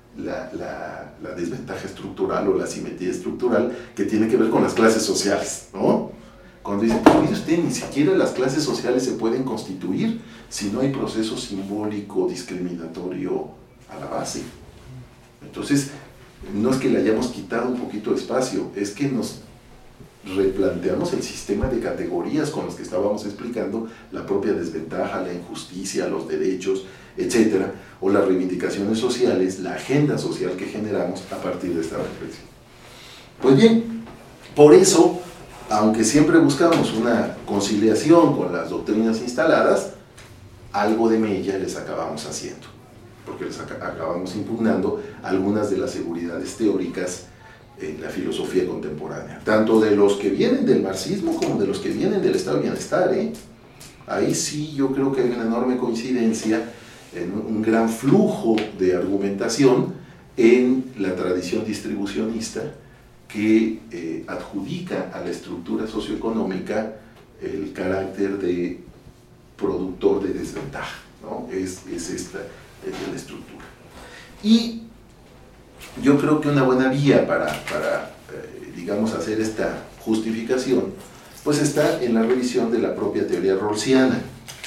la desventaja estructural o la asimetría estructural que tiene que ver con las clases sociales, ¿no? Cuando dicen, pues mire usted, ni siquiera las clases sociales se pueden constituir si no hay proceso simbólico discriminatorio a la base. Entonces, no es que le hayamos quitado un poquito de espacio, es que nos replanteamos el sistema de categorías con los que estábamos explicando la propia desventaja, la injusticia, los derechos, etcétera, o las reivindicaciones sociales, la agenda social que generamos a partir de esta reflexión. Pues bien, por eso, aunque siempre buscamos una conciliación con las doctrinas instaladas, algo de mella les acabamos haciendo, porque les acabamos impugnando algunas de las seguridades teóricas en la filosofía contemporánea, tanto de los que vienen del marxismo como de los que vienen del estado de bienestar, ¿eh? Ahí sí yo creo que hay una enorme coincidencia, en un gran flujo de argumentación en la tradición distribucionista que adjudica a la estructura socioeconómica el carácter de productor de desventaja, ¿no? Es esta la estructura. Y yo creo que una buena vía para digamos, hacer esta justificación, pues está en la revisión de la propia teoría rawlsiana.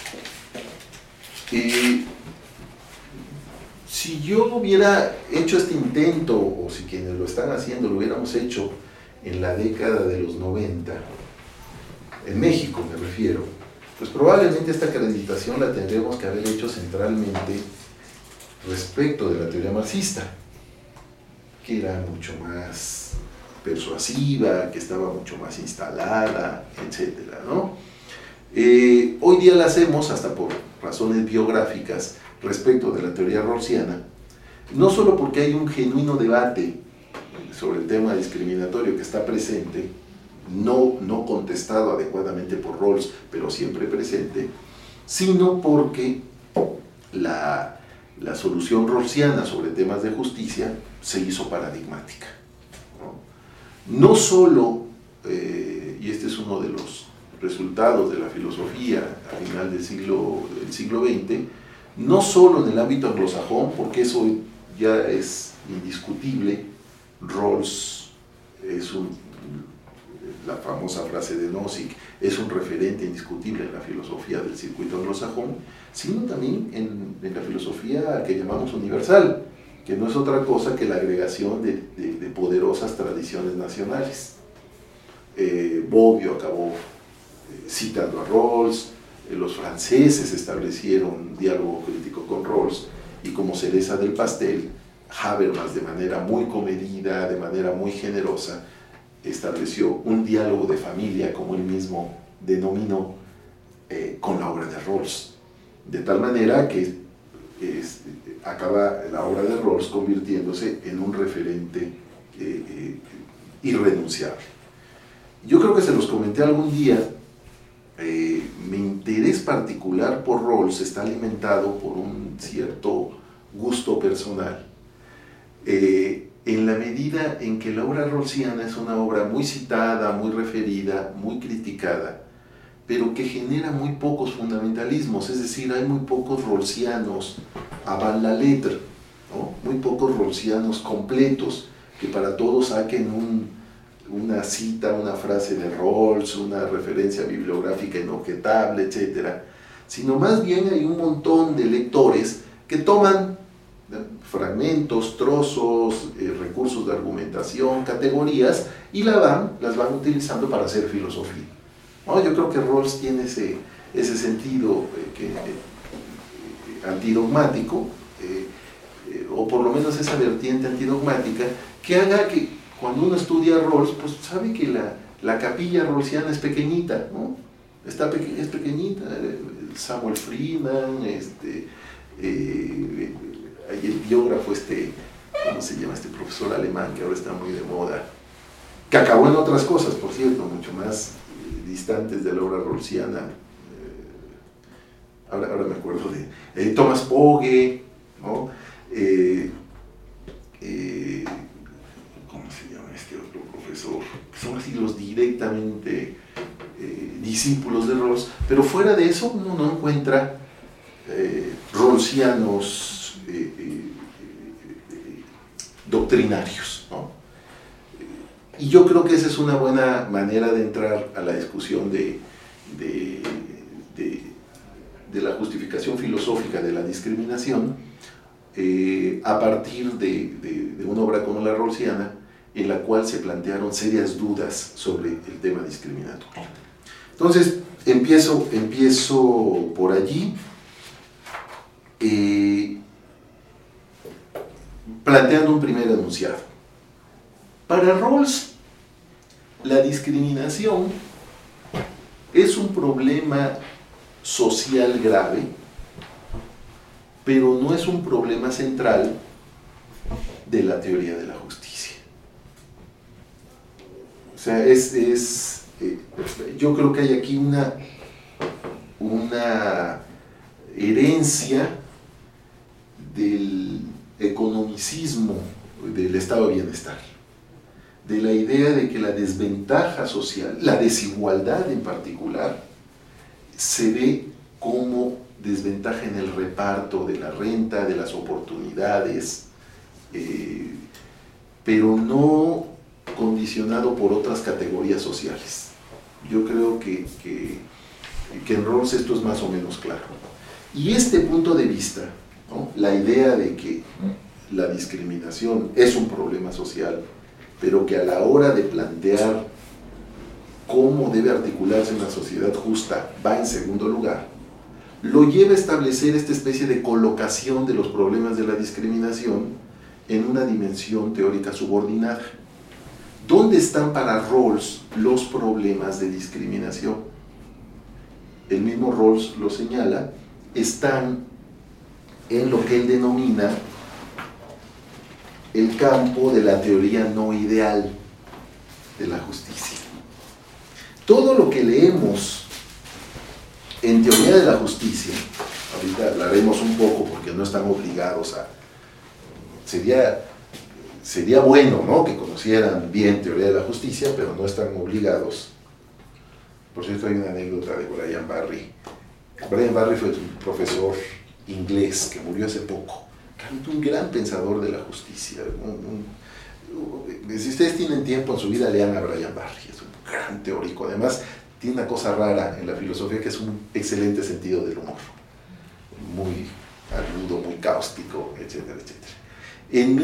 Si yo hubiera hecho este intento, o si quienes lo están haciendo lo hubiéramos hecho en la década de los 90, en México me refiero, pues probablemente esta acreditación la tendríamos que haber hecho centralmente respecto de la teoría marxista, que era mucho más persuasiva, que estaba mucho más instalada, etcétera, ¿no? Hoy día la hacemos, hasta por razones biográficas, respecto de la teoría rawlsiana, no solo porque hay un genuino debate sobre el tema discriminatorio que está presente, no contestado adecuadamente por Rawls, pero siempre presente, sino porque la solución rawlsiana sobre temas de justicia se hizo paradigmática, no solo, y este es uno de los resultados de la filosofía a final del siglo XX, no solo en el ámbito anglosajón, porque eso ya es indiscutible. Rawls es la famosa frase de Nozick, es un referente indiscutible en la filosofía del circuito anglosajón, sino también en la filosofía que llamamos universal, que no es otra cosa que la agregación de poderosas tradiciones nacionales. Bobbio acabó citando a Rawls, los franceses establecieron un diálogo crítico con Rawls, y como cereza del pastel, Habermas, de manera muy comedida, de manera muy generosa, estableció un diálogo de familia, como él mismo denominó, con la obra de Rawls, de tal manera que acaba la obra de Rawls convirtiéndose en un referente irrenunciable. Yo creo que se los comenté algún día. Mi interés particular por Rawls está alimentado por un cierto gusto personal, en la medida en que la obra rawlsiana es una obra muy citada, muy referida, muy criticada, pero que genera muy pocos fundamentalismos, es decir, hay muy pocos rawlsianos avant la lettre, ¿no? Muy pocos rawlsianos completos que para todos saquen una cita, una frase de Rawls, una referencia bibliográfica inobjetable, etc., sino más bien hay un montón de lectores que toman fragmentos, trozos, recursos de argumentación, categorías, y las van utilizando para hacer filosofía, ¿no? Yo creo que Rawls tiene ese sentido antidogmático, o por lo menos esa vertiente antidogmática, que haga que cuando uno estudia Rawls, pues sabe que la capilla rawlsiana es pequeñita, ¿no? Es pequeñita. Samuel Friedman, hay el biógrafo ¿cómo se llama? Este profesor alemán que ahora está muy de moda, que acabó en otras cosas, por cierto, mucho más distantes de la obra rawlsiana. Ahora me acuerdo de Thomas Pogge, ¿no? ¿Cómo se llama este otro profesor? Son así los directamente discípulos de Rawls, pero fuera de eso uno no encuentra rawlsianos doctrinarios, ¿no? Y yo creo que esa es una buena manera de entrar a la discusión de la justificación filosófica de la discriminación a partir de una obra como la Rawlsiana, en la cual se plantearon serias dudas sobre el tema discriminatorio. Entonces, empiezo por allí, planteando un primer enunciado. Para Rawls, la discriminación es un problema social grave, pero no es un problema central de la teoría de la justicia. O sea, yo creo que hay aquí una herencia del economicismo del estado de bienestar, de la idea de que la desventaja social, la desigualdad en particular, se ve como desventaja en el reparto de la renta, de las oportunidades, pero no condicionado por otras categorías sociales. Yo creo que en Rawls esto es más o menos claro. Y este punto de vista, ¿no?, la idea de que la discriminación es un problema social, pero que a la hora de plantear cómo debe articularse una sociedad justa va en segundo lugar, lo lleva a establecer esta especie de colocación de los problemas de la discriminación en una dimensión teórica subordinada. ¿Dónde están para Rawls los problemas de discriminación? El mismo Rawls lo señala, están en lo que él denomina el campo de la teoría no ideal de la justicia. Todo lo que leemos en teoría de la justicia, ahorita hablaremos un poco porque no están obligados a... Sería bueno, ¿no?, que conocieran bien teoría de la justicia, pero no están obligados. Por cierto, hay una anécdota de Brian Barry. Brian Barry fue un profesor inglés que murió hace poco, un gran pensador de la justicia. Si ustedes tienen tiempo en su vida, lean a Brian Barry, es un gran teórico. Además, tiene una cosa rara en la filosofía, que es un excelente sentido del humor, muy agudo, muy cáustico, etcétera, etcétera. En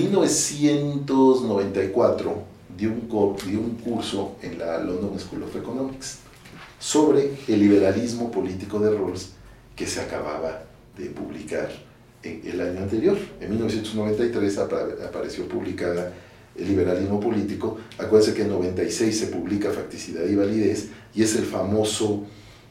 1994 dio un curso en la London School of Economics sobre el liberalismo político de Rawls, que se acababa de publicar el año anterior. En 1993 apareció publicada El liberalismo político. Acuérdense que en 96 se publica Facticidad y Validez, y es el famoso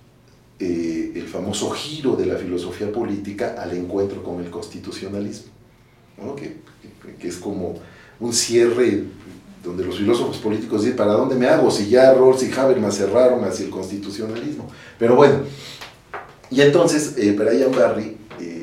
giro de la filosofía política al encuentro con el constitucionalismo, ¿no?, que es como un cierre donde los filósofos políticos dicen, ¿para dónde me hago? Si ya Rawls y Habermas cerraron hacia el constitucionalismo. Pero bueno, y entonces Brian Barry,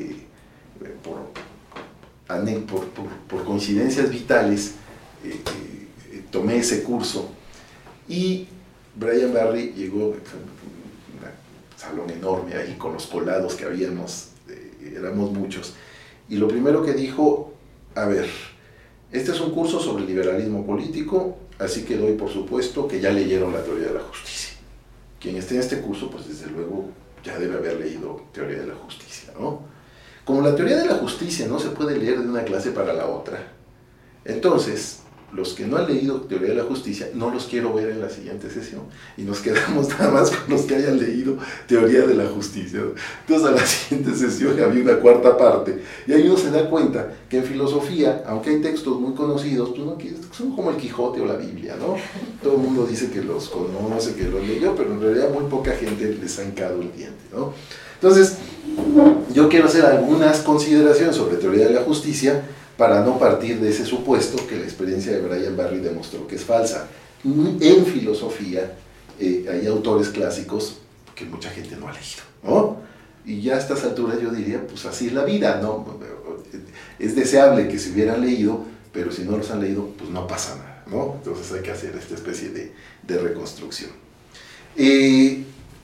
por coincidencias vitales, tomé ese curso, y Brian Barry llegó a un salón enorme ahí con los colados que habíamos, éramos muchos, y lo primero que dijo: a ver, este es un curso sobre el liberalismo político, así que doy por supuesto que ya leyeron la teoría de la justicia. Quien esté en este curso, pues desde luego ya debe haber leído teoría de la justicia, ¿no? Como la teoría de la justicia no se puede leer de una clase para la otra, entonces los que no han leído teoría de la justicia no los quiero ver en la siguiente sesión, y nos quedamos nada más con los que hayan leído teoría de la justicia. Entonces a la siguiente sesión había una cuarta parte, y ahí uno se da cuenta que en filosofía, aunque hay textos muy conocidos, pues no, son como el Quijote o la Biblia, ¿no? Todo el mundo dice que los conoce, que los leyó, pero en realidad muy poca gente les ha hincado el diente, ¿no? Entonces, yo quiero hacer algunas consideraciones sobre teoría de la justicia para no partir de ese supuesto que la experiencia de Brian Barry demostró que es falsa. En filosofía hay autores clásicos que mucha gente no ha leído, ¿no? Y ya a estas alturas yo diría, pues así es la vida, ¿no? Es deseable que se hubieran leído, pero si no los han leído, pues no pasa nada, ¿no? Entonces hay que hacer esta especie de reconstrucción.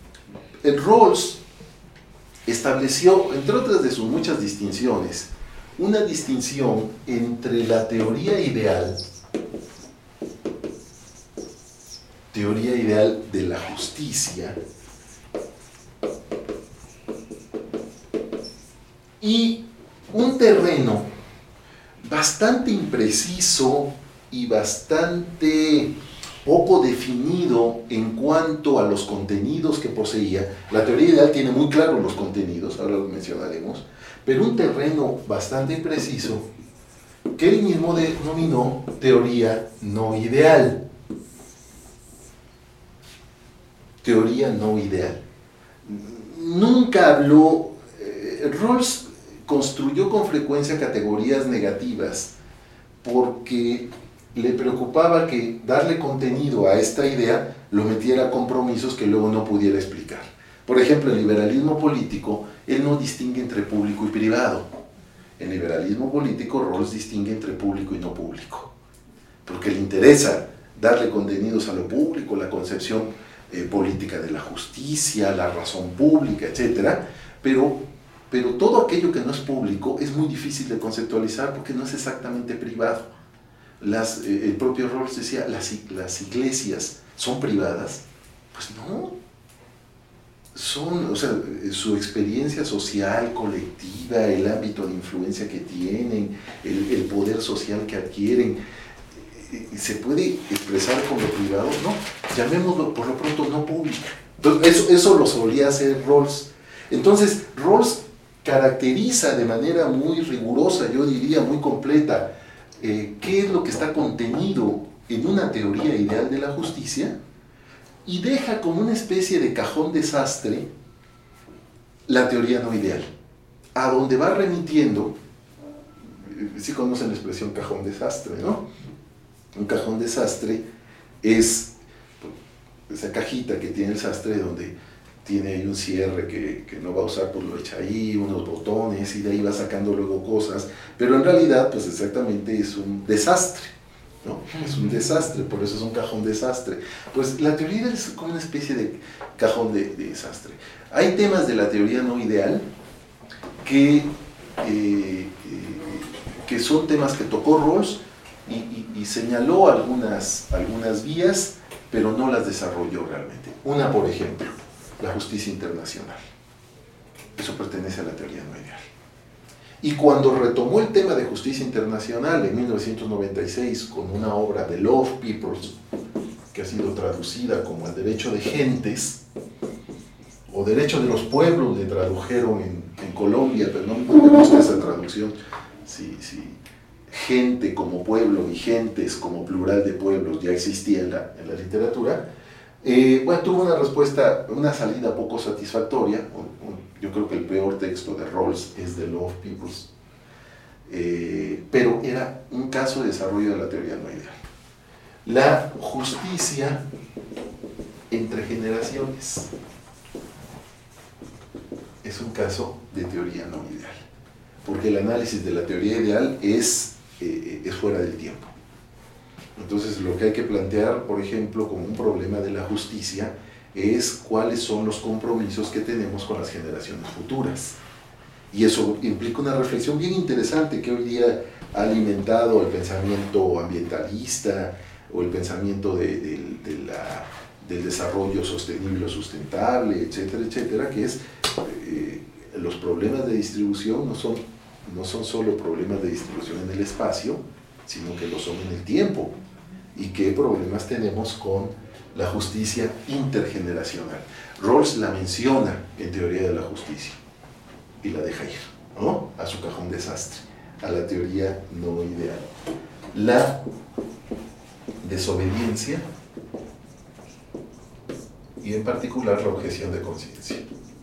Rawls estableció, entre otras de sus muchas distinciones, una distinción entre la teoría ideal de la justicia, y un terreno bastante impreciso y bastante poco definido en cuanto a los contenidos que poseía. La teoría ideal tiene muy claros los contenidos, ahora lo mencionaremos, pero un terreno bastante impreciso que él mismo denominó teoría no ideal. Teoría no ideal. Nunca habló, Rawls construyó con frecuencia categorías negativas porque le preocupaba que darle contenido a esta idea lo metiera a compromisos que luego no pudiera explicar. Por ejemplo, el liberalismo político, él no distingue entre público y privado. En el liberalismo político, Rawls distingue entre público y no público, porque le interesa darle contenidos a lo público, la concepción política de la justicia, la razón pública, etc. Pero todo aquello que no es público es muy difícil de conceptualizar porque no es exactamente privado. El propio Rawls decía, las iglesias son privadas. Pues no. Son, o sea, su experiencia social, colectiva, el ámbito de influencia que tienen, el poder social que adquieren, ¿se puede expresar como privado? No, llamémoslo por lo pronto no público. Entonces, eso lo solía hacer Rawls. Entonces, Rawls caracteriza de manera muy rigurosa, yo diría muy completa, qué es lo que está contenido en una teoría ideal de la justicia, y deja como una especie de cajón desastre la teoría no ideal, a donde va remitiendo. Sí conocen la expresión cajón desastre, ¿no? Un cajón desastre es esa cajita que tiene el sastre donde tiene ahí un cierre que no va a usar, pues lo echa ahí, unos botones, y de ahí va sacando luego cosas, pero en realidad pues exactamente es un desastre, ¿no? Es un desastre, por eso es un cajón desastre. Pues la teoría ideal es como una especie de cajón de desastre. Hay temas de la teoría no ideal que son temas que tocó Rawls y señaló algunas vías, pero no las desarrolló realmente. Una, por ejemplo, la justicia internacional. Eso pertenece a la teoría no ideal. Y cuando retomó el tema de justicia internacional en 1996 con una obra de Law of Peoples, que ha sido traducida como el derecho de gentes, o derecho de los pueblos, le tradujeron en Colombia, pero no me gusta esa traducción, sí, gente como pueblo y gentes como plural de pueblos ya existía en la literatura. Bueno, tuvo una respuesta, una salida poco satisfactoria. Yo creo que el peor texto de Rawls es The Law of Peoples, pero era un caso de desarrollo de la teoría no ideal. La justicia entre generaciones es un caso de teoría no ideal, porque el análisis de la teoría ideal es fuera del tiempo. Entonces, lo que hay que plantear, por ejemplo, como un problema de la justicia, es cuáles son los compromisos que tenemos con las generaciones futuras. Y eso implica una reflexión bien interesante que hoy día ha alimentado el pensamiento ambientalista o el pensamiento del desarrollo sostenible o sustentable, etcétera, etcétera, que es los problemas de distribución no son solo problemas de distribución en el espacio, sino que lo son en el tiempo. ¿Y qué problemas tenemos con la justicia intergeneracional? Rawls la menciona en Teoría de la Justicia y la deja ir, ¿no?, a su cajón desastre, a la teoría no ideal. La desobediencia y en particular la objeción de conciencia.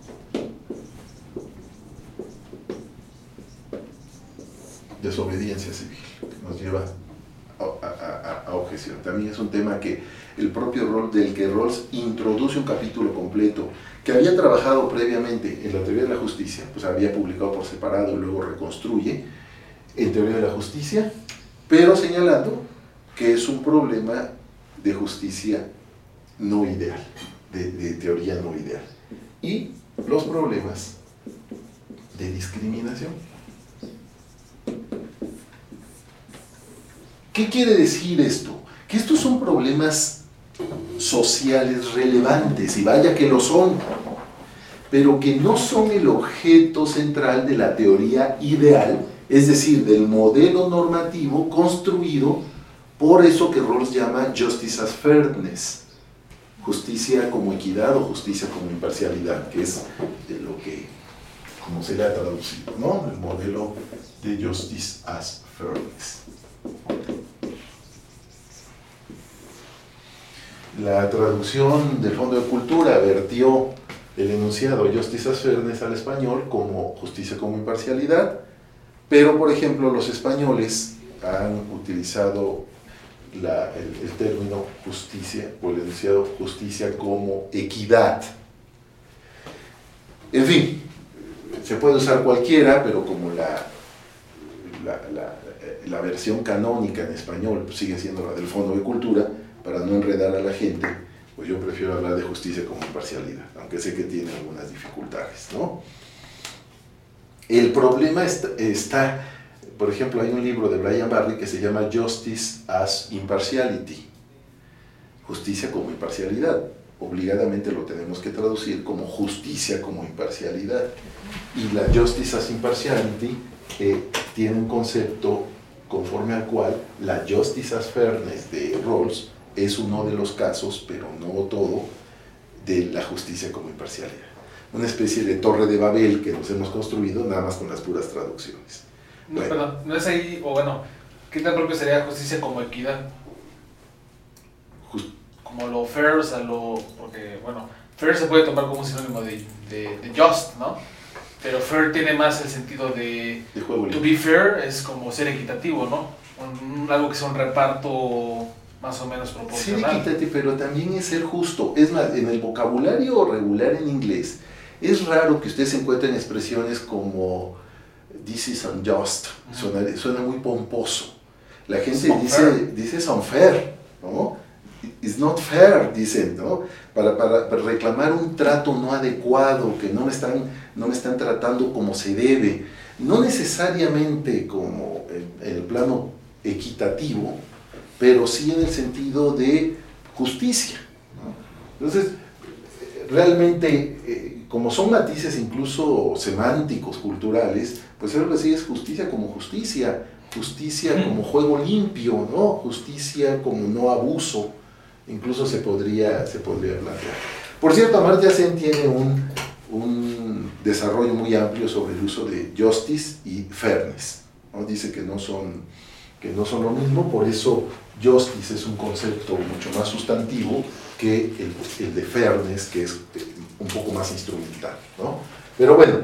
Desobediencia civil, que nos lleva a objeción. También es un tema que el propio Rawls, del que Rawls introduce un capítulo completo, que había trabajado previamente en la teoría de la justicia, pues había publicado por separado y luego reconstruye en Teoría de la Justicia, pero señalando que es un problema de justicia no ideal, de teoría no ideal, y los problemas de discriminación. ¿Qué quiere decir esto? Que estos son problemas sociales relevantes, y vaya que lo son, pero que no son el objeto central de la teoría ideal, es decir, del modelo normativo construido por eso que Rawls llama justice as fairness, justicia como equidad o justicia como imparcialidad, que es de lo que, como se le ha traducido, ¿no? El modelo de justice as fairness. La traducción del Fondo de Cultura vertió el enunciado justice as fairness al español como justicia como imparcialidad, pero por ejemplo los españoles han utilizado el término justicia o el enunciado justicia como equidad. En fin, se puede usar cualquiera, pero como la versión canónica en español sigue siendo la del Fondo de Cultura, para no enredar a la gente, pues yo prefiero hablar de justicia como imparcialidad, aunque sé que tiene algunas dificultades, ¿no? El problema está, por ejemplo, hay un libro de Brian Barry que se llama Justice as Impartiality, justicia como imparcialidad. Obligadamente lo tenemos que traducir como justicia como imparcialidad. Y la Justice as Impartiality tiene un concepto conforme al cual la Justice as Fairness de Rawls es uno de los casos, pero no todo, de la justicia como imparcialidad. Una especie de torre de Babel que nos hemos construido nada más con las puras traducciones. No, bueno. Perdón, no es ahí, o bueno, ¿qué tan propio sería justicia como equidad? Como lo fair, o sea, porque, bueno, fair se puede tomar como un sinónimo de just, ¿no? Pero fair tiene más el sentido de juego. To be fair es como ser equitativo, ¿no? Algo que sea un reparto más o menos proporcional. Ser equitativo, pero también es ser justo. Es más, en el vocabulario regular en inglés, es raro que ustedes encuentren expresiones como this is unjust, suena muy pomposo. La gente dice it's unfair, ¿no? It's not fair, dicen, ¿no? Para reclamar un trato no adecuado, que no me están tratando como se debe, no necesariamente como en el plano equitativo, pero sí en el sentido de justicia, ¿no? Entonces, realmente, como son matices incluso semánticos, culturales, pues algo así es justicia como justicia, justicia como juego limpio, ¿no? Justicia como no abuso, incluso se podría plantear. Por cierto, Amartya Sen tiene un desarrollo muy amplio sobre el uso de justice y fairness, ¿no? Dice que no son lo mismo, por eso justice es un concepto mucho más sustantivo que el de fairness, que es un poco más instrumental, ¿no? Pero bueno,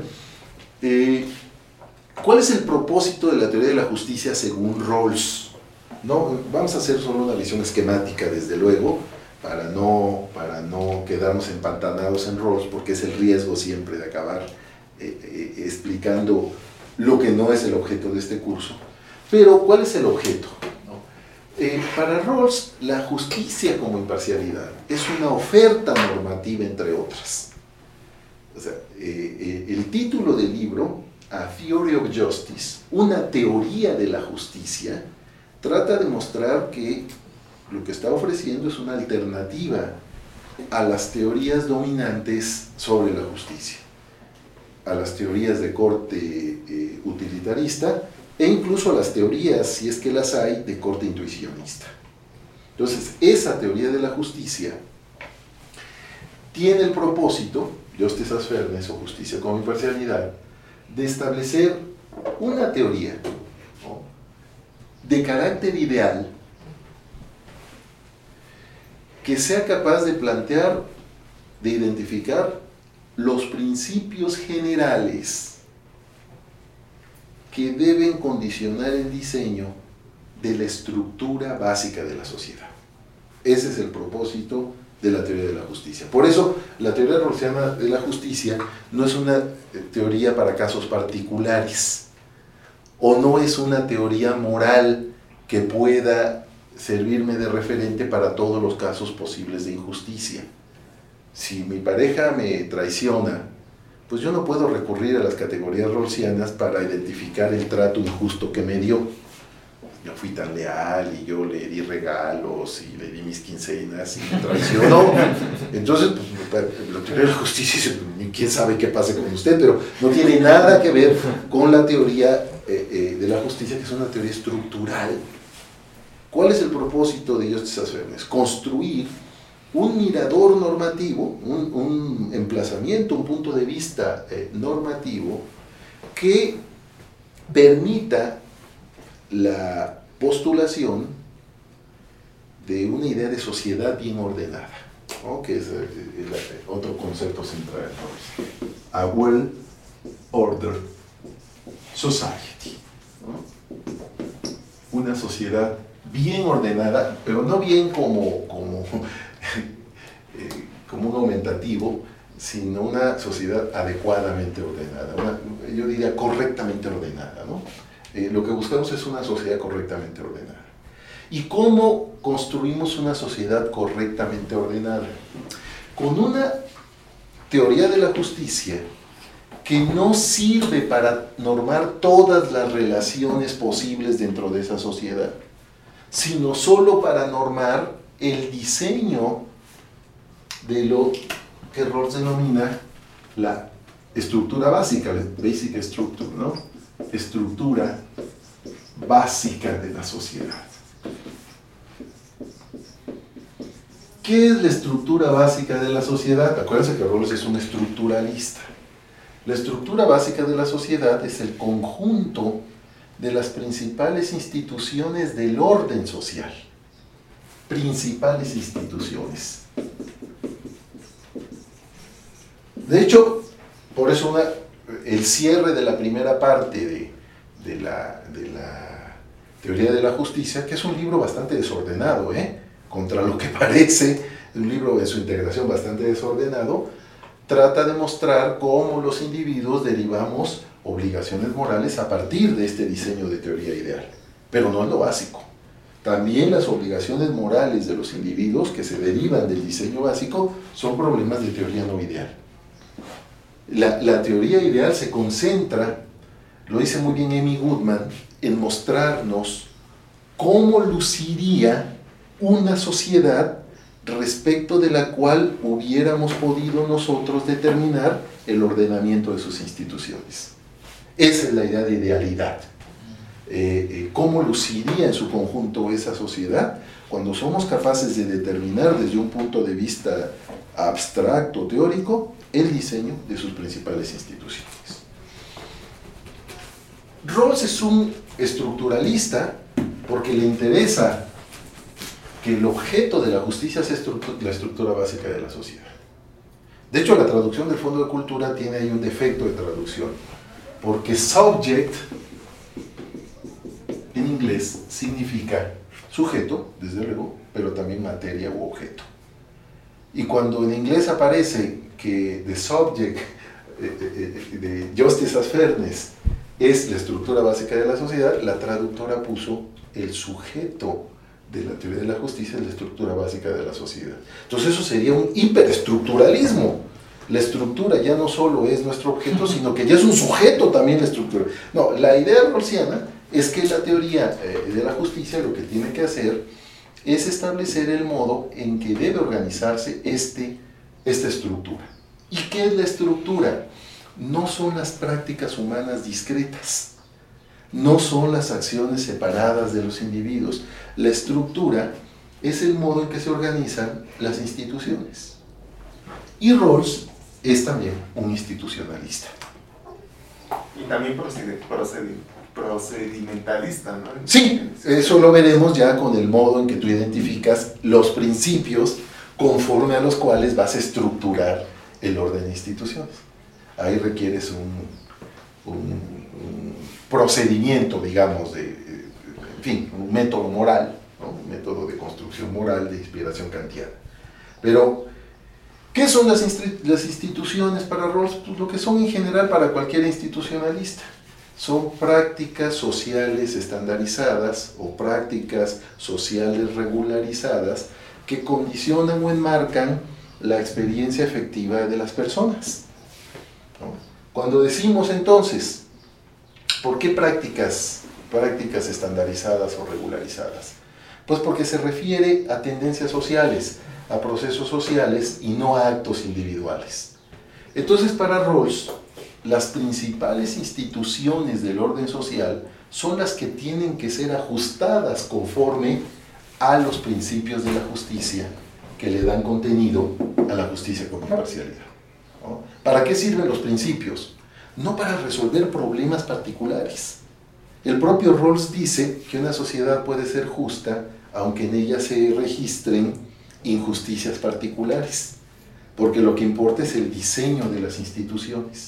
¿cuál es el propósito de la teoría de la justicia según Rawls? No, vamos a hacer solo una visión esquemática, desde luego, para no quedarnos empantanados en Rawls, porque es el riesgo siempre de acabar explicando lo que no es el objeto de este curso. Pero, ¿cuál es el objeto? Para Rawls, la justicia como imparcialidad es una oferta normativa, entre otras. O sea, el título del libro, A Theory of Justice, una teoría de la justicia, trata de mostrar que lo que está ofreciendo es una alternativa a las teorías dominantes sobre la justicia, a las teorías de corte utilitarista, e incluso a las teorías, si es que las hay, de corte intuicionista. Entonces, esa teoría de la justicia tiene el propósito, justice as fairness o justicia como imparcialidad, de establecer una teoría, ¿no?, de carácter ideal que sea capaz de plantear, de identificar los principios generales que deben condicionar el diseño de la estructura básica de la sociedad. Ese es el propósito de la teoría de la justicia. Por eso, la teoría rawlsiana de la justicia no es una teoría para casos particulares, o no es una teoría moral que pueda servirme de referente para todos los casos posibles de injusticia. Si mi pareja me traiciona, pues yo no puedo recurrir a las categorías rawlsianas para identificar el trato injusto que me dio. yo fui tan leal y yo le di regalos y le di mis quincenas y me traicionó. Entonces, pues, la teoría de la justicia dice, quién sabe qué pase con usted, pero no tiene nada que ver con la teoría de la justicia, que es una teoría estructural. ¿Cuál es el propósito de Justice as Fairness? Construir un mirador normativo, un emplazamiento, un punto de vista normativo que permita la postulación de una idea de sociedad bien ordenada, ¿no? Que es otro concepto central, ¿no? A well-ordered society, ¿no? Una sociedad bien ordenada, pero no bien como un aumentativo, sino una sociedad adecuadamente ordenada, yo diría correctamente ordenada, ¿no? Lo que buscamos es una sociedad correctamente ordenada. ¿Y cómo construimos una sociedad correctamente ordenada? Con una teoría de la justicia que no sirve para normar todas las relaciones posibles dentro de esa sociedad, sino solo para normar el diseño de lo que Rawls denomina la estructura básica, la basic structure, ¿no? Estructura básica de la sociedad. ¿Qué es la estructura básica de la sociedad? Acuérdense que Rawls es un estructuralista. La estructura básica de la sociedad es el conjunto de las principales instituciones del orden social. Principales instituciones. De hecho, por eso el cierre de la primera parte de la teoría de la justicia, que es un libro bastante desordenado, contra lo que parece, un libro en su integración bastante desordenado, trata de mostrar cómo los individuos derivamos obligaciones morales a partir de este diseño de teoría ideal, pero no es lo básico. También las obligaciones morales de los individuos que se derivan del diseño básico son problemas de teoría no ideal. La teoría ideal se concentra, lo dice muy bien Amy Goodman, en mostrarnos cómo luciría una sociedad respecto de la cual hubiéramos podido nosotros determinar el ordenamiento de sus instituciones. Esa es la idea de idealidad. Cómo luciría en su conjunto esa sociedad cuando somos capaces de determinar desde un punto de vista abstracto, teórico, el diseño de sus principales instituciones. Rawls es un estructuralista porque le interesa que el objeto de la justicia sea la estructura básica de la sociedad. De hecho, la traducción del Fondo de Cultura tiene ahí un defecto de traducción, porque subject en inglés significa sujeto, desde luego, pero también materia u objeto. Y cuando en inglés aparece que the subject de Justice as Fairness es la estructura básica de la sociedad, la traductora puso el sujeto de la teoría de la justicia es la estructura básica de la sociedad. Entonces eso sería un hiperestructuralismo. La estructura ya no solo es nuestro objeto, sino que ya es un sujeto también la estructura. No, la idea rawlsiana es que la teoría de la justicia lo que tiene que hacer es establecer el modo en que debe organizarse esta estructura. ¿Y qué es la estructura? No son las prácticas humanas discretas, no son las acciones separadas de los individuos. La estructura es el modo en que se organizan las instituciones. Y Rawls es también un institucionalista. Y también procedimentalista, ¿no? Sí, eso lo veremos ya con el modo en que tú identificas los principios conforme a los cuales vas a estructurar el orden de instituciones. Ahí requieres un procedimiento, digamos, en fin, un método moral, ¿no? Un método de construcción moral de inspiración kantiana. Pero, ¿qué son las instituciones para Rawls? Pues lo que son en general para cualquier institucionalista. Son prácticas sociales estandarizadas o prácticas sociales regularizadas que condicionan o enmarcan la experiencia efectiva de las personas, ¿no? Cuando decimos entonces, ¿por qué prácticas prácticas estandarizadas o regularizadas? Pues porque se refiere a tendencias sociales, a procesos sociales y no a actos individuales. Entonces, para Rawls, las principales instituciones del orden social son las que tienen que ser ajustadas conforme a los principios de la justicia que le dan contenido a la justicia con imparcialidad, ¿no? ¿Para qué sirven los principios? No para resolver problemas particulares. El propio Rawls dice que una sociedad puede ser justa aunque en ella se registren injusticias particulares, porque lo que importa es el diseño de las instituciones.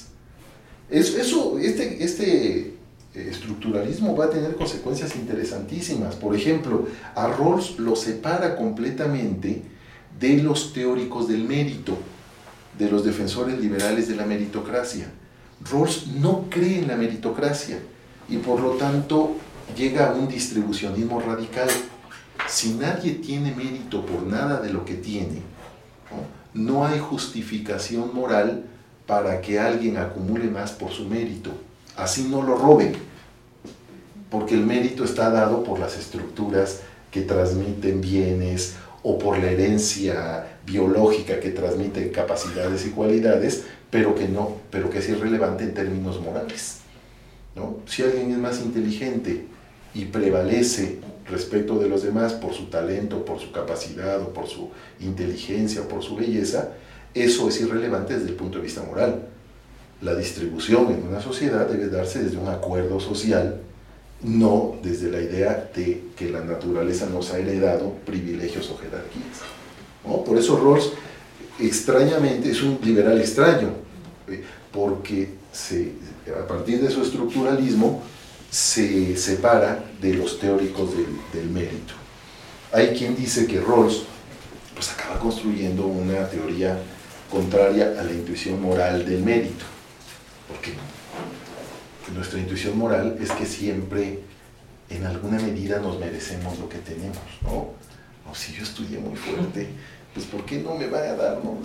Este estructuralismo va a tener consecuencias interesantísimas. Por ejemplo, a Rawls lo separa completamente de los teóricos del mérito, de los defensores liberales de la meritocracia. Rawls no cree en la meritocracia y por lo tanto llega a un distribucionismo radical. Si nadie tiene mérito por nada de lo que tiene, no hay justificación moral para que alguien acumule más por su mérito. Así no lo roben, porque el mérito está dado por las estructuras que transmiten bienes o por la herencia biológica que transmite capacidades y cualidades, pero que es irrelevante en términos morales, ¿no? Si alguien es más inteligente y prevalece respecto de los demás por su talento, por su capacidad o por su inteligencia o por su belleza, eso es irrelevante desde el punto de vista moral. La distribución en una sociedad debe darse desde un acuerdo social, no desde la idea de que la naturaleza nos ha heredado privilegios o jerarquías, ¿no? Por eso Rawls, extrañamente, es un liberal extraño, porque a partir de su estructuralismo se separa de los teóricos del mérito. Hay quien dice que Rawls pues acaba construyendo una teoría contraria a la intuición moral del mérito. ¿Por qué? Porque nuestra intuición moral es que siempre, en alguna medida, nos merecemos lo que tenemos, ¿no? O si yo estudié muy fuerte, pues ¿por qué no me van a dar, no?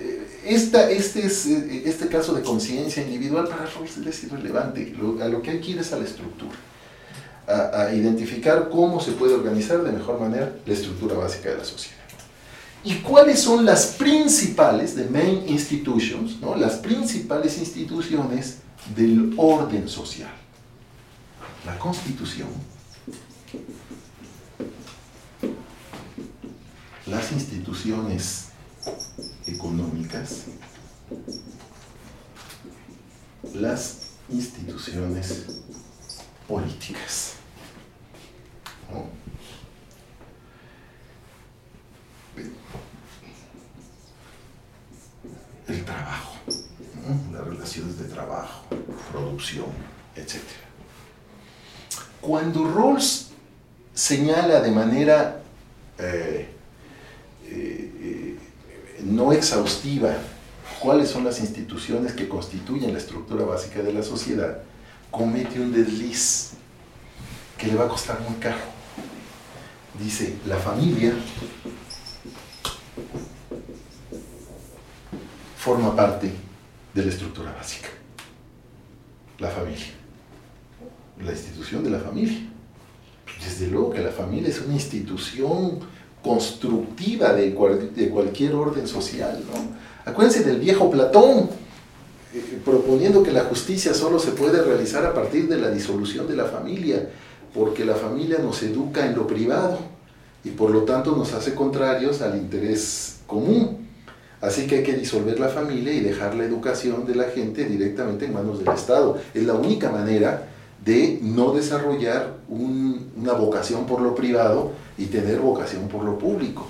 Este caso de conciencia individual para Rawls es irrelevante. A lo que hay que ir es a la estructura, a identificar cómo se puede organizar de mejor manera la estructura básica de la sociedad. ¿Y cuáles son las principales, the main institutions, ¿no? Las principales instituciones del orden social? La Constitución, las instituciones económicas, las instituciones políticas, ¿no? El trabajo, ¿no? Las relaciones de trabajo, producción, etc. Cuando Rawls señala de manera no exhaustiva cuáles son las instituciones que constituyen la estructura básica de la sociedad, comete un desliz que le va a costar muy caro. Dice, la familia forma parte de la estructura básica. La familia, la institución de la familia. Desde luego que la familia es una institución constructiva de cualquier orden social, ¿no? Acuérdense del viejo Platón, proponiendo que la justicia solo se puede realizar a partir de la disolución de la familia, porque la familia nos educa en lo privado y por lo tanto nos hace contrarios al interés común. Así que hay que disolver la familia y dejar la educación de la gente directamente en manos del Estado. Es la única manera de no desarrollar una vocación por lo privado y tener vocación por lo público.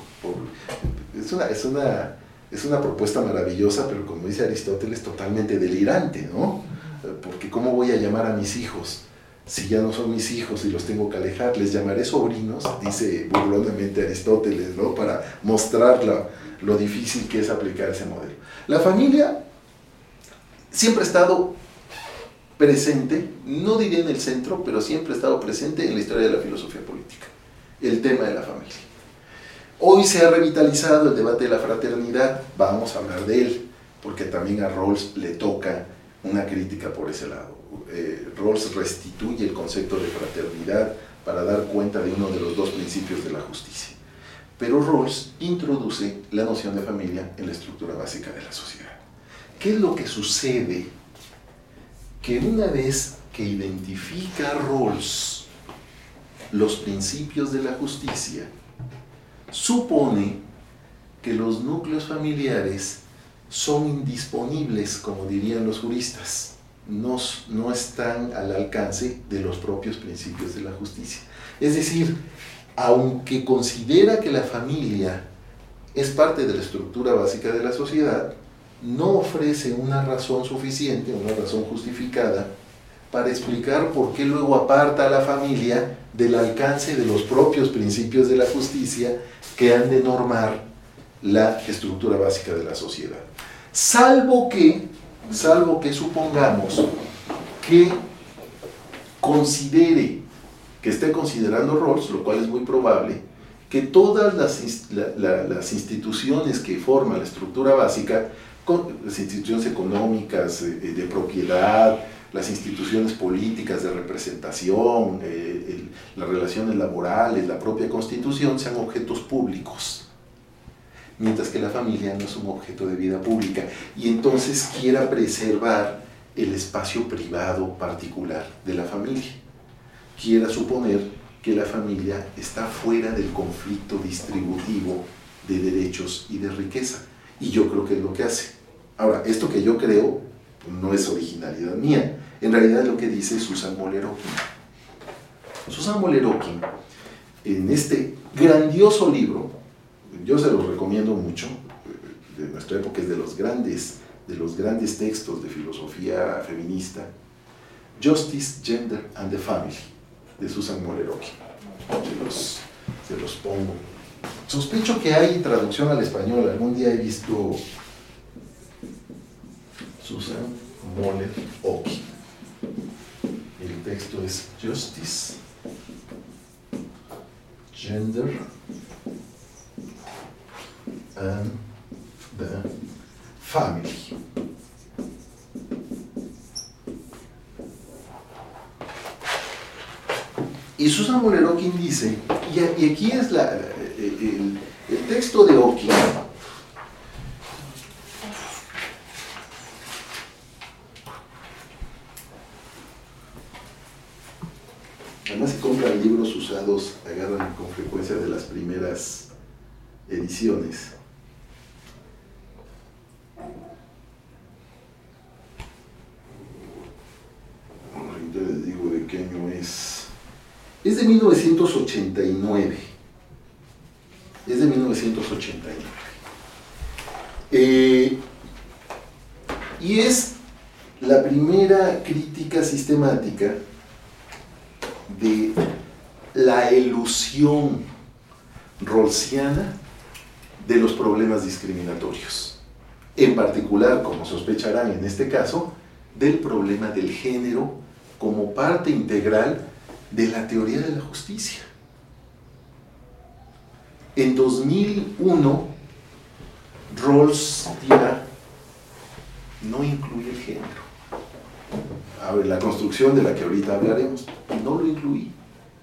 Es una propuesta maravillosa, pero como dice Aristóteles, totalmente delirante, ¿no? Porque ¿cómo voy a llamar a mis hijos si ya no son mis hijos y los tengo que alejar? Les llamaré sobrinos, dice burlonamente Aristóteles, ¿no? Para mostrar lo difícil que es aplicar ese modelo. La familia siempre ha estado presente, no diré en el centro, pero siempre ha estado presente en la historia de la filosofía política, el tema de la familia. Hoy se ha revitalizado el debate de la fraternidad, vamos a hablar de él, porque también a Rawls le toca una crítica por ese lado. Rawls restituye el concepto de fraternidad para dar cuenta de uno de los dos principios de la justicia. Pero Rawls introduce la noción de familia en la estructura básica de la sociedad. ¿Qué es lo que sucede? Que una vez que identifica Rawls los principios de la justicia, supone que los núcleos familiares son indisponibles, como dirían los juristas, no están al alcance de los propios principios de la justicia. Es decir, aunque considera que la familia es parte de la estructura básica de la sociedad, no ofrece una razón suficiente, una razón justificada, para explicar por qué luego aparta a la familia del alcance de los propios principios de la justicia que han de normar la estructura básica de la sociedad. Salvo que supongamos que considere, que esté considerando Rawls, lo cual es muy probable, que todas las instituciones que forman la estructura básica, las instituciones económicas, de propiedad, las instituciones políticas de representación, las relaciones laborales, la propia Constitución, sean objetos públicos, mientras que la familia no es un objeto de vida pública, y entonces quiera preservar el espacio privado particular de la familia. Quiera suponer que la familia está fuera del conflicto distributivo de derechos y de riqueza, y yo creo que es lo que hace. Ahora, esto que yo creo no es originalidad mía, en realidad es lo que dice Susan Moller-Okin. Susan Moller-Okin, en este grandioso libro, yo se los recomiendo mucho, de nuestra época, es de los grandes textos de filosofía feminista, Justice, Gender and the Family, de Susan Moller-Okin. Se los pongo. Sospecho que hay traducción al español, algún día he visto Susan Moller-Okin. El texto es Justice, Gender and the Family. Y Susan Moller-Okin dice, y aquí es el texto de Okin, además si compran libros usados, agarran con frecuencia de las primeras ediciones. Ahorita les digo de qué año es. Es de 1989. Es de 1989. Y es la primera crítica sistemática de la elusión rawlsiana de los problemas discriminatorios. En particular, como sospecharán en este caso, del problema del género como parte integral de la teoría de la justicia. En 2001, Rawls dirá, no incluye el género. A ver, la construcción de la que ahorita hablaremos, no lo incluí.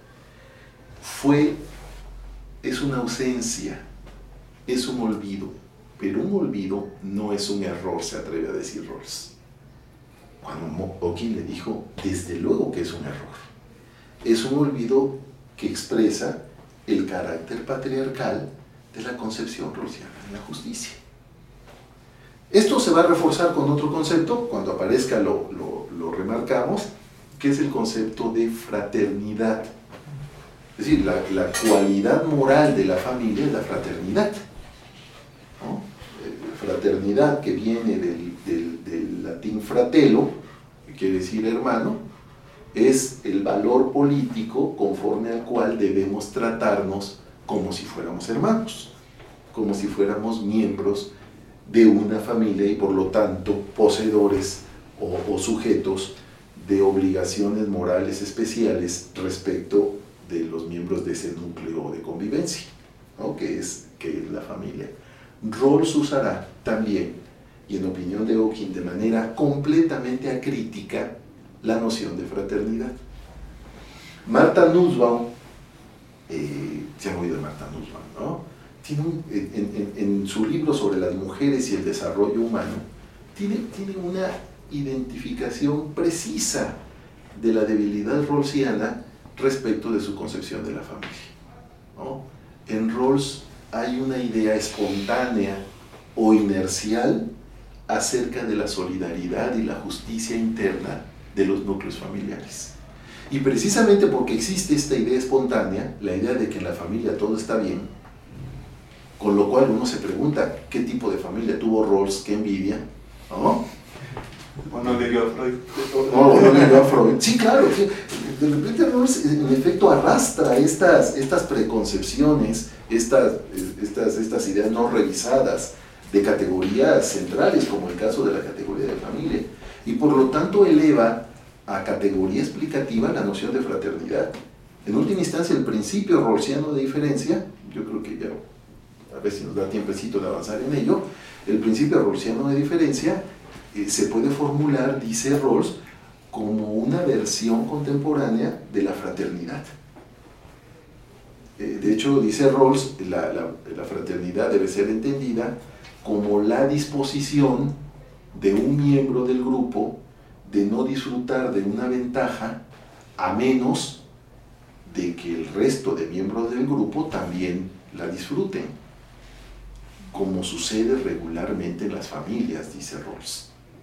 Es una ausencia, es un olvido, pero un olvido no es un error, se atreve a decir Rawls. Cuando Okin le dijo, desde luego que es un error. Es un olvido que expresa el carácter patriarcal de la concepción rawlsiana de la justicia. Esto se va a reforzar con otro concepto, cuando aparezca lo remarcamos, que es el concepto de fraternidad. Es decir, la cualidad moral de la familia es la fraternidad, ¿no? Fraternidad, que viene del latín fratello, que quiere decir hermano, es el valor político conforme al cual debemos tratarnos como si fuéramos hermanos, como si fuéramos miembros de una familia y por lo tanto poseedores o sujetos de obligaciones morales especiales respecto de los miembros de ese núcleo de convivencia, ¿no? que es la familia. Rawls usará también, y en opinión de Okin de manera completamente acrítica, la noción de fraternidad. Martha Nussbaum, se han oído de Martha Nussbaum, ¿no? Tiene en su libro sobre las mujeres y el desarrollo humano, tiene una identificación precisa de la debilidad rawlsiana respecto de su concepción de la familia, ¿no? En Rawls hay una idea espontánea o inercial acerca de la solidaridad y la justicia interna de los núcleos familiares. Y precisamente porque existe esta idea espontánea, la idea de que en la familia todo está bien, con lo cual uno se pregunta qué tipo de familia tuvo Rawls, qué envidia, ¿no? ¿O no le dio a Freud? No le dio a Freud. Sí, claro, de repente Rawls en efecto arrastra estas preconcepciones, estas ideas no revisadas de categorías centrales, como el caso de la categoría de familia, y por lo tanto eleva a categoría explicativa la noción de fraternidad. En última instancia, el principio rawlsiano de diferencia, yo creo que ya a ver si nos da tiempecito de avanzar en ello, el principio rawlsiano de diferencia se puede formular, dice Rawls, como una versión contemporánea de la fraternidad. De hecho, dice Rawls, la fraternidad debe ser entendida como la disposición de un miembro del grupo de no disfrutar de una ventaja a menos de que el resto de miembros del grupo también la disfruten, como sucede regularmente en las familias, dice Rawls.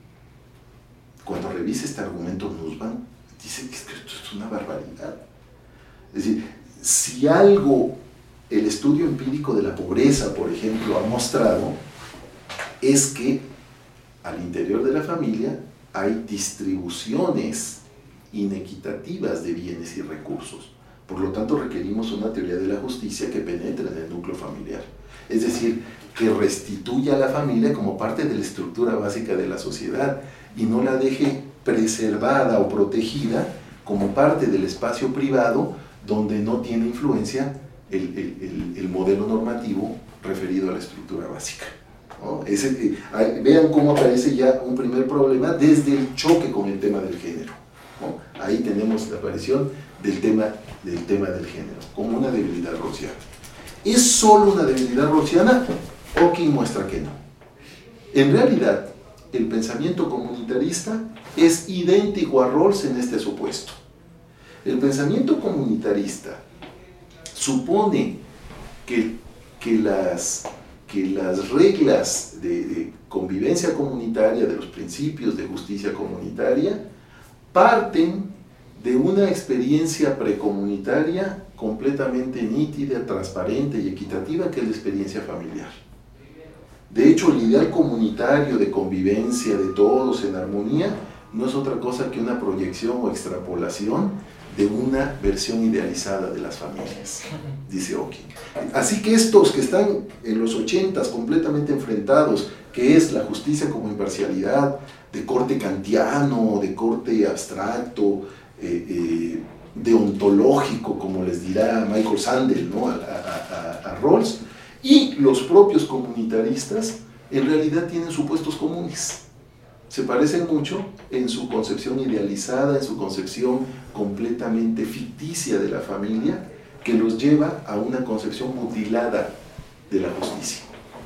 Cuando revisa este argumento Nussbaum, dice que esto es una barbaridad. Es decir, si algo el estudio empírico de la pobreza, por ejemplo, ha mostrado, es que al interior de la familia hay distribuciones inequitativas de bienes y recursos. Por lo tanto, requerimos una teoría de la justicia que penetre en el núcleo familiar. Es decir, que restituya a la familia como parte de la estructura básica de la sociedad y no la deje preservada o protegida como parte del espacio privado donde no tiene influencia el modelo normativo referido a la estructura básica, ¿no? Vean cómo aparece ya un primer problema desde el choque con el tema del género, ¿no? Ahí tenemos la aparición del tema del género como una debilidad rawlsiana. ¿Es solo una debilidad rawlsiana? Hawking muestra que no. En realidad, el pensamiento comunitarista es idéntico a Rawls en este supuesto. El pensamiento comunitarista supone que las reglas de convivencia comunitaria, de los principios de justicia comunitaria, parten de una experiencia precomunitaria completamente nítida, transparente y equitativa, que es la experiencia familiar. De hecho, el ideal comunitario de convivencia de todos en armonía no es otra cosa que una proyección o extrapolación de una versión idealizada de las familias, dice Hawking. Así que estos que están en los 80s completamente enfrentados, que es la justicia como imparcialidad, de corte kantiano, de corte abstracto, deontológico, como les dirá Michael Sandel, ¿no? a Rawls, y los propios comunitaristas, en realidad tienen supuestos comunes. Se parecen mucho en su concepción idealizada, en su concepción completamente ficticia de la familia, que los lleva a una concepción mutilada de la justicia.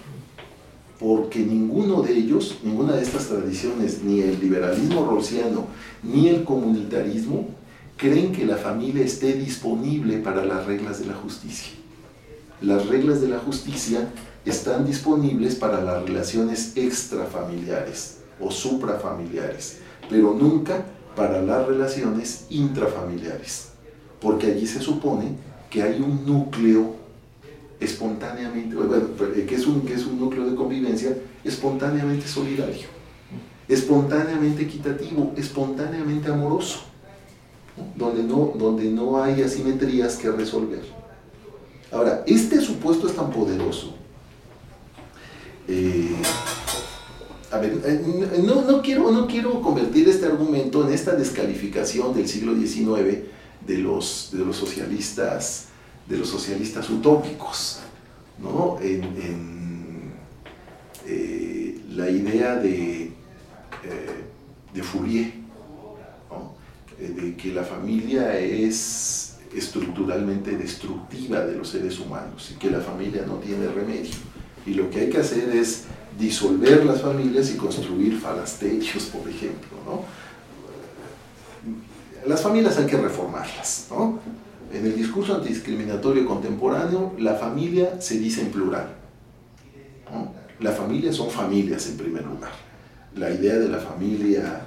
Porque ninguno de ellos, ninguna de estas tradiciones, ni el liberalismo rawlsiano, ni el comunitarismo, creen que la familia esté disponible para las reglas de la justicia. Las reglas de la justicia están disponibles para las relaciones extrafamiliares o suprafamiliares, pero nunca para las relaciones intrafamiliares, porque allí se supone que hay un núcleo espontáneamente, que es un núcleo de convivencia espontáneamente solidario, espontáneamente equitativo, espontáneamente amoroso, donde no hay asimetrías que resolver. Ahora, este supuesto es tan poderoso. No quiero convertir este argumento en esta descalificación del siglo XIX de los socialistas utópicos, ¿no? La idea de Fourier, ¿no? que la familia es estructuralmente destructiva de los seres humanos y que la familia no tiene remedio. Y lo que hay que hacer es disolver las familias y construir falastellos, por ejemplo, ¿no? Las familias hay que reformarlas, ¿no? En el discurso antidiscriminatorio contemporáneo, la familia se dice en plural, ¿no? La familia son familias en primer lugar. La idea de la familia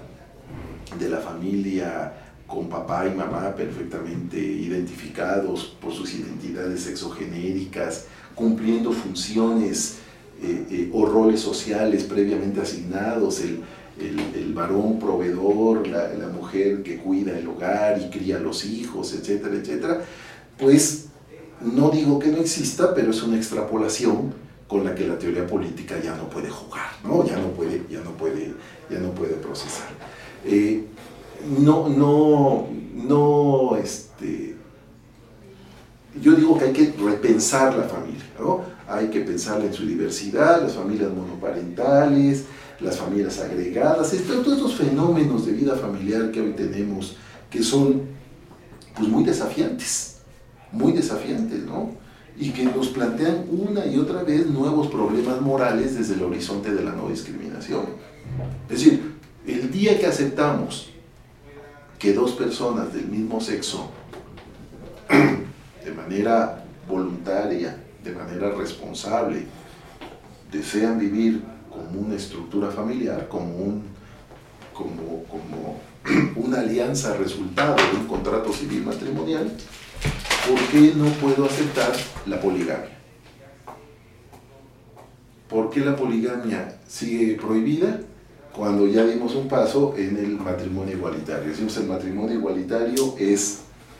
con papá y mamá perfectamente identificados por sus identidades sexogenéricas, cumpliendo funciones o roles sociales previamente asignados, el varón proveedor, la mujer que cuida el hogar y cría a los hijos, etcétera, etcétera, pues no digo que no exista, pero es una extrapolación con la que la teoría política ya no puede jugar, ¿no? Ya no puede procesar. Yo digo que hay que repensar la familia, ¿no? Hay que pensarla en su diversidad, las familias monoparentales, las familias agregadas, todos estos fenómenos de vida familiar que hoy tenemos, que son pues muy desafiantes, ¿no? Y que nos plantean una y otra vez nuevos problemas morales desde el horizonte de la no discriminación. Es decir, el día que aceptamos que dos personas del mismo sexo, de manera voluntaria, de manera responsable, desean vivir como una estructura familiar, como una alianza resultado de un contrato civil matrimonial, ¿por qué no puedo aceptar la poligamia? ¿Por qué la poligamia sigue prohibida cuando ya dimos un paso en el matrimonio igualitario? Decimos, el matrimonio igualitario es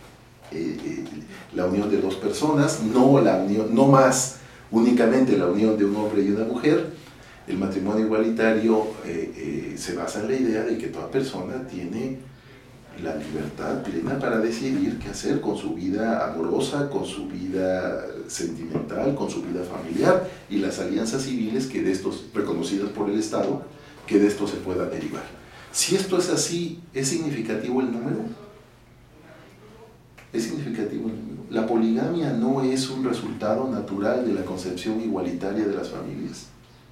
la unión de dos personas, no más únicamente la unión de un hombre y una mujer. El matrimonio igualitario se basa en la idea de que toda persona tiene la libertad plena para decidir qué hacer con su vida amorosa, con su vida sentimental, con su vida familiar, y las alianzas civiles que de estos, reconocidas por el Estado, que de esto se pueda derivar. Si esto es así, ¿es significativo el número? ¿Es significativo el número? La poligamia no es un resultado natural de la concepción igualitaria de las familias.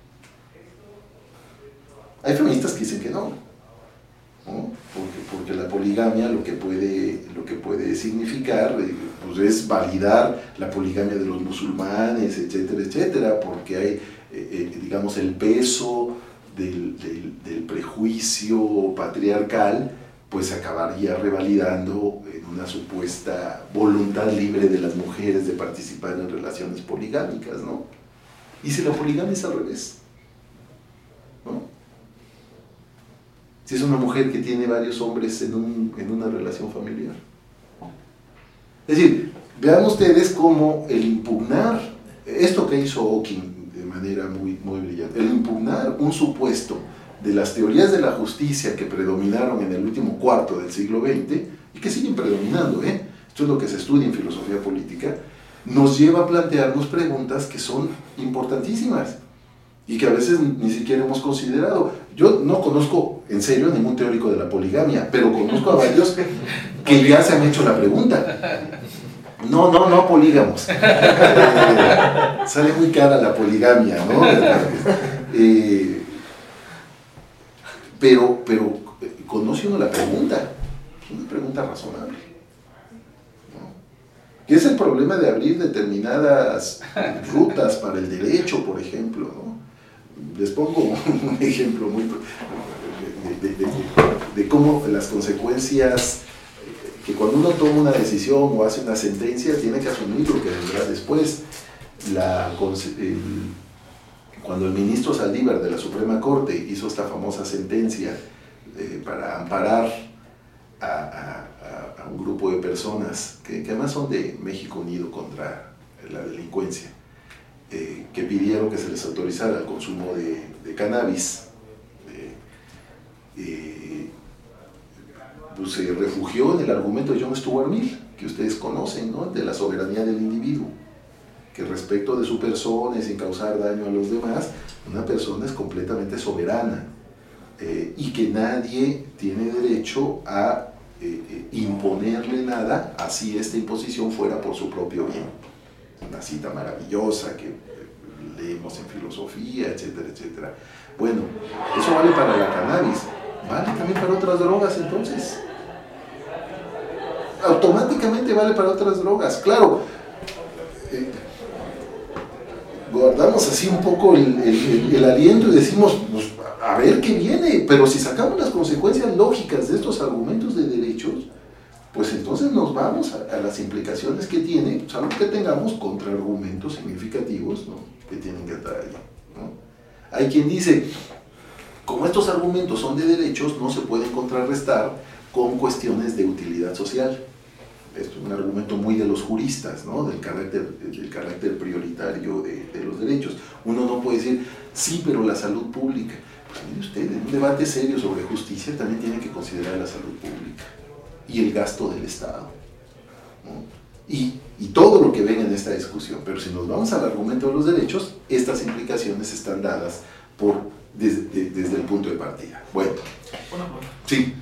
Hay feministas que dicen que no, ¿no? Porque la poligamia lo que puede significar pues es validar la poligamia de los musulmanes, etcétera, etcétera, porque hay, digamos, el peso del prejuicio patriarcal, pues acabaría revalidando en una supuesta voluntad libre de las mujeres de participar en relaciones poligámicas, ¿no? ¿Y si la poligamia es al revés? ¿No? Si es una mujer que tiene varios hombres en una relación familiar. Es decir, vean ustedes cómo el impugnar, esto que hizo Hawking de manera muy, muy brillante, el impugnar un supuesto de las teorías de la justicia que predominaron en el último cuarto del siglo XX, y que siguen predominando, esto es lo que se estudia en filosofía política, nos lleva a plantearnos preguntas que son importantísimas y que a veces ni siquiera hemos considerado. Yo no conozco en serio a ningún teórico de la poligamia, pero conozco a varios que ya se han hecho la pregunta. No polígamos. Sale muy cara la poligamia, ¿no? Pero conoce uno la pregunta, es una pregunta razonable, ¿no? ¿Qué es el problema de abrir determinadas rutas para el derecho, por ejemplo, ¿no? Les pongo un ejemplo muy de cómo las consecuencias, que cuando uno toma una decisión o hace una sentencia, tiene que asumir lo que vendrá después. Cuando el ministro Saldívar de la Suprema Corte hizo esta famosa sentencia para amparar a un grupo de personas que además son de México Unido contra la delincuencia, que pidieron que se les autorizara el consumo de cannabis, pues se refugió en el argumento de John Stuart Mill, que ustedes conocen, ¿no? De la soberanía del individuo, que respecto de su persona y sin causar daño a los demás, una persona es completamente soberana, y que nadie tiene derecho a imponerle nada, así esta imposición fuera por su propio bien. Una cita maravillosa que leemos en filosofía, etcétera, etcétera. Bueno, eso vale para la cannabis, vale también para otras drogas entonces. Automáticamente vale para otras drogas, claro. Guardamos así un poco el aliento y decimos, pues, a ver qué viene, pero si sacamos las consecuencias lógicas de estos argumentos de derechos, pues entonces nos vamos a las implicaciones que tiene, salvo que tengamos contraargumentos significativos, ¿no?, que tienen que estar ahí, ¿no? Hay quien dice, como estos argumentos son de derechos, no se pueden contrarrestar con cuestiones de utilidad social. Esto es un argumento muy de los juristas, ¿no?, del carácter prioritario de los derechos. Uno no puede decir, sí, pero la salud pública. Pues mire usted, en un debate serio sobre justicia también tiene que considerar la salud pública y el gasto del Estado, ¿no?, y todo lo que venga en esta discusión. Pero si nos vamos al argumento de los derechos, estas implicaciones están dadas desde el punto de partida. Bueno, sí.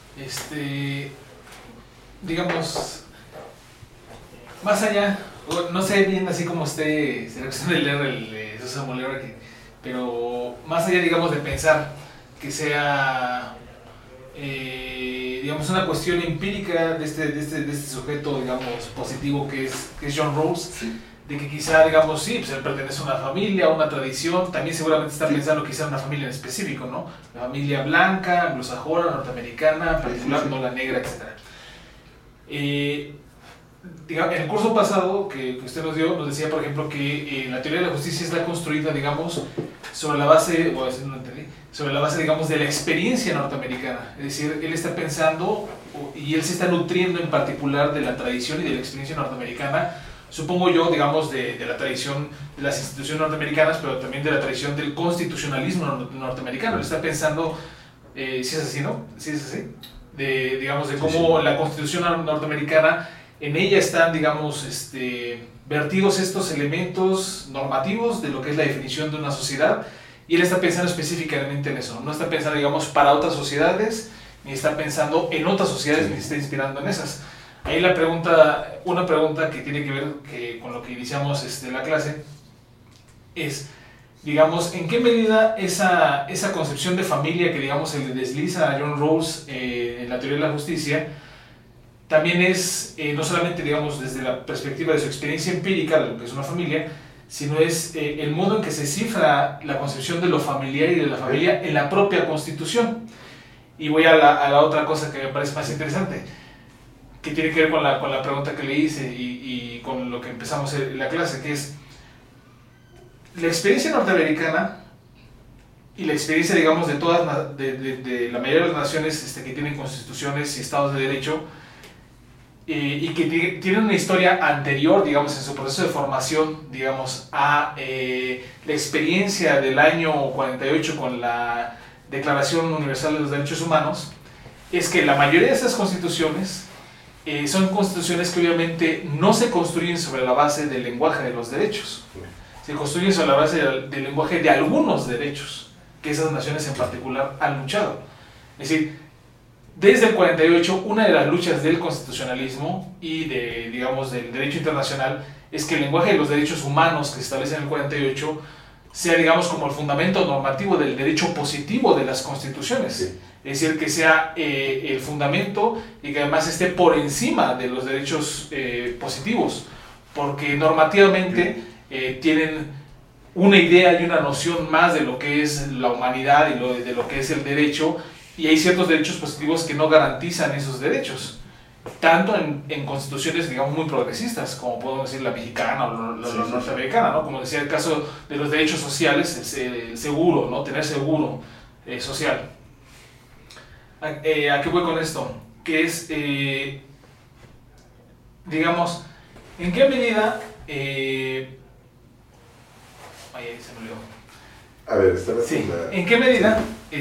Digamos, más allá, no sé bien así como usted se reacciona de leer el Sosa Molero, pero más allá, digamos, de pensar que sea, digamos, una cuestión empírica de este sujeto, digamos, positivo que es John Rawls, sí, de que quizá, digamos, sí, pues él pertenece a una familia, a una tradición, también seguramente está pensando quizá en una familia en específico, ¿no? La familia blanca, anglosajona, norteamericana, particular, no la negra, etc. Digamos, en el curso pasado que usted nos dio, nos decía, por ejemplo, que la teoría de la justicia está construida, digamos, sobre la base, o no entendí, sobre la base, digamos, de la experiencia norteamericana. Es decir, él está pensando y él se está nutriendo en particular de la tradición y de la experiencia norteamericana, supongo yo, digamos, de la tradición de las instituciones norteamericanas, pero también de la tradición del constitucionalismo norteamericano. Él está pensando, si es así, ¿no? Si es así, digamos, de cómo la Constitución norteamericana, en ella están, digamos, vertidos estos elementos normativos de lo que es la definición de una sociedad, y él está pensando específicamente en eso. No está pensando, digamos, para otras sociedades, ni está pensando en otras sociedades, ni se está inspirando en esas. Ahí una pregunta que tiene que ver con lo que iniciamos la clase es, digamos, ¿en qué medida esa concepción de familia que, digamos, se le desliza a John Rawls en la teoría de la justicia, también es, no solamente, digamos, desde la perspectiva de su experiencia empírica de lo que es una familia, sino es el modo en que se cifra la concepción de lo familiar y de la familia en la propia Constitución? Y voy a la otra cosa que me parece más interesante, que tiene que ver con la pregunta que le hice y con lo que empezamos en la clase, que es la experiencia norteamericana y la experiencia, digamos, de la mayoría de las naciones que tienen constituciones y estados de derecho, y que tienen una historia anterior, digamos, en su proceso de formación, digamos, a la experiencia del año 48 con la Declaración Universal de los Derechos Humanos, es que la mayoría de esas constituciones son constituciones que obviamente no se construyen sobre la base del lenguaje de los derechos, se construyen sobre la base del lenguaje de algunos derechos que esas naciones en particular han luchado. Es decir, desde el 48, una de las luchas del constitucionalismo y digamos, del derecho internacional es que el lenguaje de los derechos humanos que se establece en el 48 sea, digamos, como el fundamento normativo del derecho positivo de las constituciones. Sí. Es decir, que sea el fundamento y que además esté por encima de los derechos positivos, porque normativamente tienen una idea y una noción más de lo que es la humanidad y de lo que es el derecho, y hay ciertos derechos positivos que no garantizan esos derechos, tanto en constituciones, digamos, muy progresistas, como podemos decir la mexicana o la norteamericana, ¿no? Como decía el caso de los derechos sociales, el seguro, ¿no? Tener seguro social. ¿A qué voy con esto? Que es, digamos, ¿en qué medida... Ahí se me olvidó. A ver, está sí. ¿En qué medida,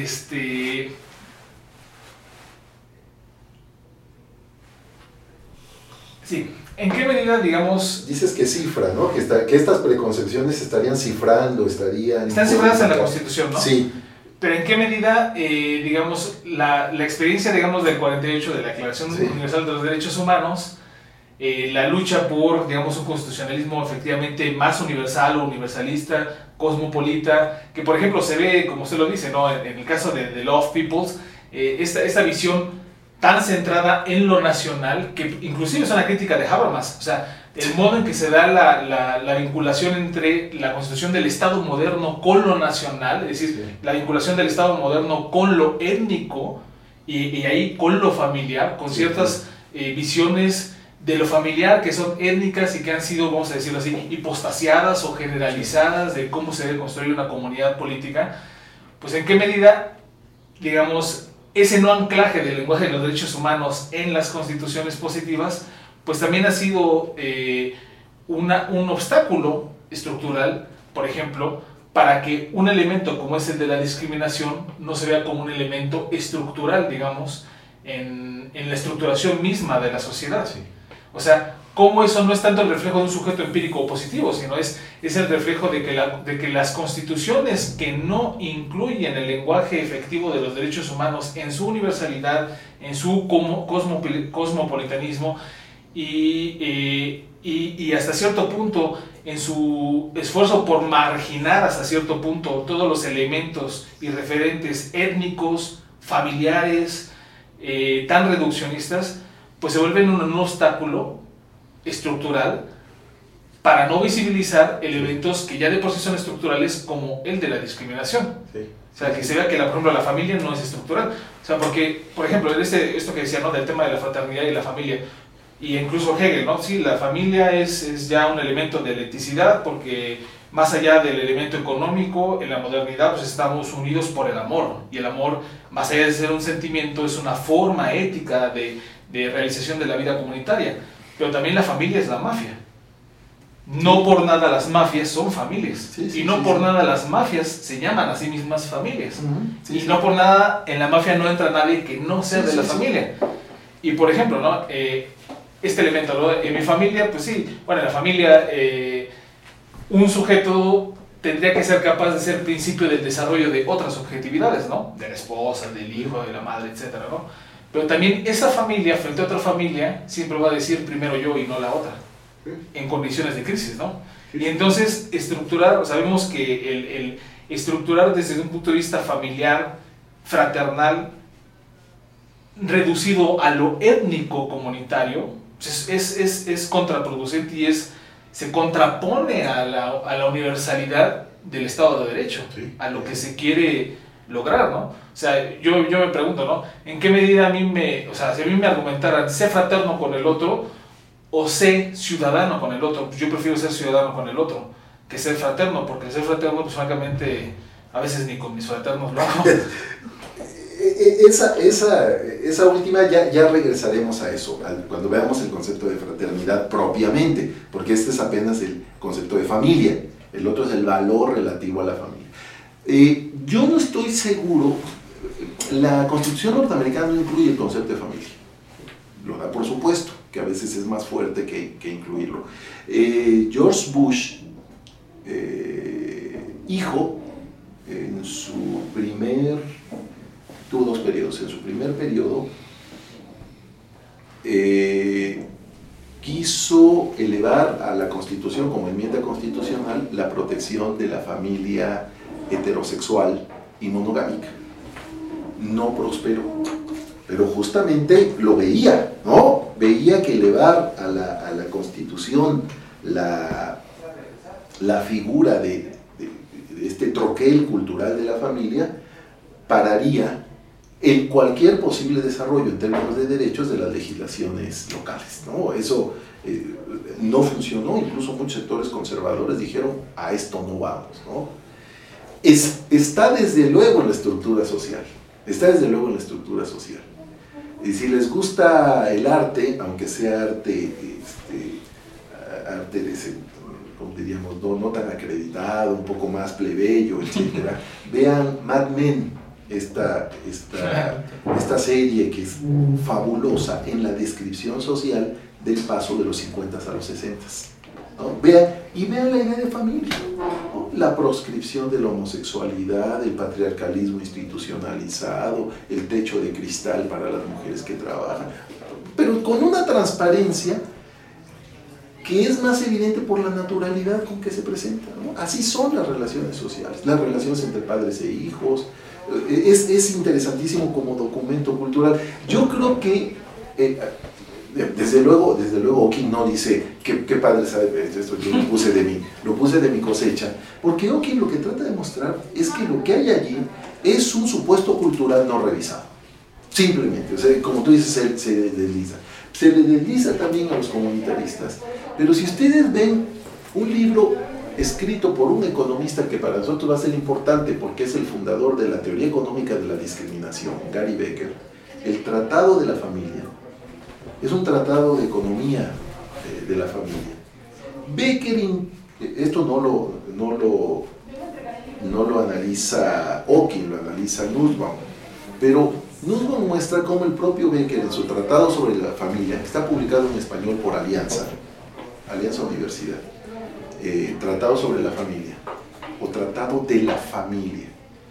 sí, ¿en qué medida, digamos... Dices que cifra, ¿no? Que estas preconcepciones estarían cifrando, Están cifradas en la Constitución, ¿no? Sí. Pero ¿en qué medida, digamos, la experiencia, digamos, del 48 de la Declaración Universal de los Derechos Humanos, la lucha por, digamos, un constitucionalismo efectivamente más universal o universalista, cosmopolita, que por ejemplo se ve, como usted lo dice, ¿no? En el caso de Law of Peoples, esta visión tan centrada en lo nacional, que inclusive es una crítica de Habermas, o sea, el modo en que se da la vinculación entre la constitución del Estado moderno con lo nacional, es decir, la vinculación del Estado moderno con lo étnico y ahí con lo familiar, con ciertas visiones de lo familiar que son étnicas y que han sido, vamos a decirlo así, hipostasiadas o generalizadas de cómo se debe construir una comunidad política, pues en qué medida, digamos, ese no anclaje del lenguaje de los derechos humanos en las constituciones positivas, pues también ha sido un obstáculo estructural, por ejemplo, para que un elemento como es el de la discriminación no se vea como un elemento estructural, digamos, en la estructuración misma de la sociedad. Sí. O sea, cómo eso no es tanto el reflejo de un sujeto empírico positivo, sino es el reflejo de que las constituciones que no incluyen el lenguaje efectivo de los derechos humanos en su universalidad, en su cosmopolitanismo y hasta cierto punto en su esfuerzo por marginar hasta cierto punto todos los elementos y referentes étnicos, familiares, tan reduccionistas, pues se vuelven un obstáculo estructural para no visibilizar elementos que ya de por sí son estructurales, como el de la discriminación. Sí. O sea, que se vea que, por ejemplo, la familia no es estructural. O sea, porque, por ejemplo, esto que decía, ¿no?, del tema de la fraternidad y la familia, y incluso Hegel, ¿no? Sí, la familia es ya un elemento de etnicidad, porque más allá del elemento económico, en la modernidad pues estamos unidos por el amor, y el amor, más allá de ser un sentimiento, es una forma ética de realización de la vida comunitaria. Pero también la familia es la mafia. No por nada las mafias son familias. Y no por nada las mafias se llaman a sí mismas familias. Y no por nada en la mafia no entra nadie que no sea de la familia. Y por ejemplo, ¿no?, este elemento, ¿no?, en mi familia, pues sí, bueno, en la familia un sujeto tendría que ser capaz de ser principio del desarrollo de otras subjetividades, ¿no?, de la esposa, del hijo, de la madre, etcétera, ¿no? Pero también esa familia, frente a otra familia, siempre va a decir primero yo y no la otra, en condiciones de crisis, ¿no? Y entonces estructurar, sabemos que el estructurar desde un punto de vista familiar, fraternal, reducido a lo étnico comunitario, es contraproducente y se contrapone a la universalidad del Estado de Derecho, a lo que se quiere lograr, ¿no? O sea, yo me pregunto, ¿no?, ¿en qué medida o sea, si a mí me argumentaran sé fraterno con el otro o sé ciudadano con el otro, pues yo prefiero ser ciudadano con el otro que ser fraterno, porque ser fraterno, pues francamente, a veces ni con mis fraternos lo hago. Esa última, ya regresaremos a eso, cuando veamos el concepto de fraternidad propiamente, porque este es apenas el concepto de familia, el otro es el valor relativo a la familia. Yo no estoy seguro, la Constitución norteamericana no incluye el concepto de familia, lo da por supuesto, que a veces es más fuerte que incluirlo. George Bush, hijo, tuvo dos periodos. En su primer periodo quiso elevar a la Constitución como enmienda constitucional la protección de la familia heterosexual y monogámica. No prosperó, pero justamente lo veía, ¿no? Veía que elevar a la Constitución la figura de este troquel cultural de la familia pararía en cualquier posible desarrollo en términos de derechos de las legislaciones locales, ¿no? Eso no funcionó, incluso muchos sectores conservadores dijeron, a esto no vamos, ¿no? Está desde luego en la estructura social, y si les gusta el arte, aunque sea arte de ese, como diríamos, no tan acreditado, un poco más plebeyo, etc., vean Mad Men, esta serie que es fabulosa en la descripción social del paso de los 50 a los 60, ¿no? Vean y vean la idea de familia, ¿no? La proscripción de la homosexualidad, el patriarcalismo institucionalizado, el techo de cristal para las mujeres que trabajan, pero con una transparencia que es más evidente por la naturalidad con que se presenta, ¿no? Así son las relaciones sociales, las relaciones entre padres e hijos. Es interesantísimo como documento cultural. Yo creo que desde luego Ockham no dice qué padre sabe esto, yo lo puse de mi cosecha, porque Ockham lo que trata de mostrar es que lo que hay allí es un supuesto cultural no revisado, simplemente, o sea, como tú dices, se le desliza también a los comunitaristas. Pero si ustedes ven un libro escrito por un economista que para nosotros va a ser importante porque es el fundador de la teoría económica de la discriminación, Gary Becker, el Tratado de la Familia, es un tratado de economía de la familia. Becker, esto no lo analiza Ockham, lo analiza Nussbaum, pero Nussbaum muestra cómo el propio Becker en su Tratado sobre la Familia, que está publicado en español por Alianza Universidad, Tratado sobre la Familia, o Tratado de la Familia.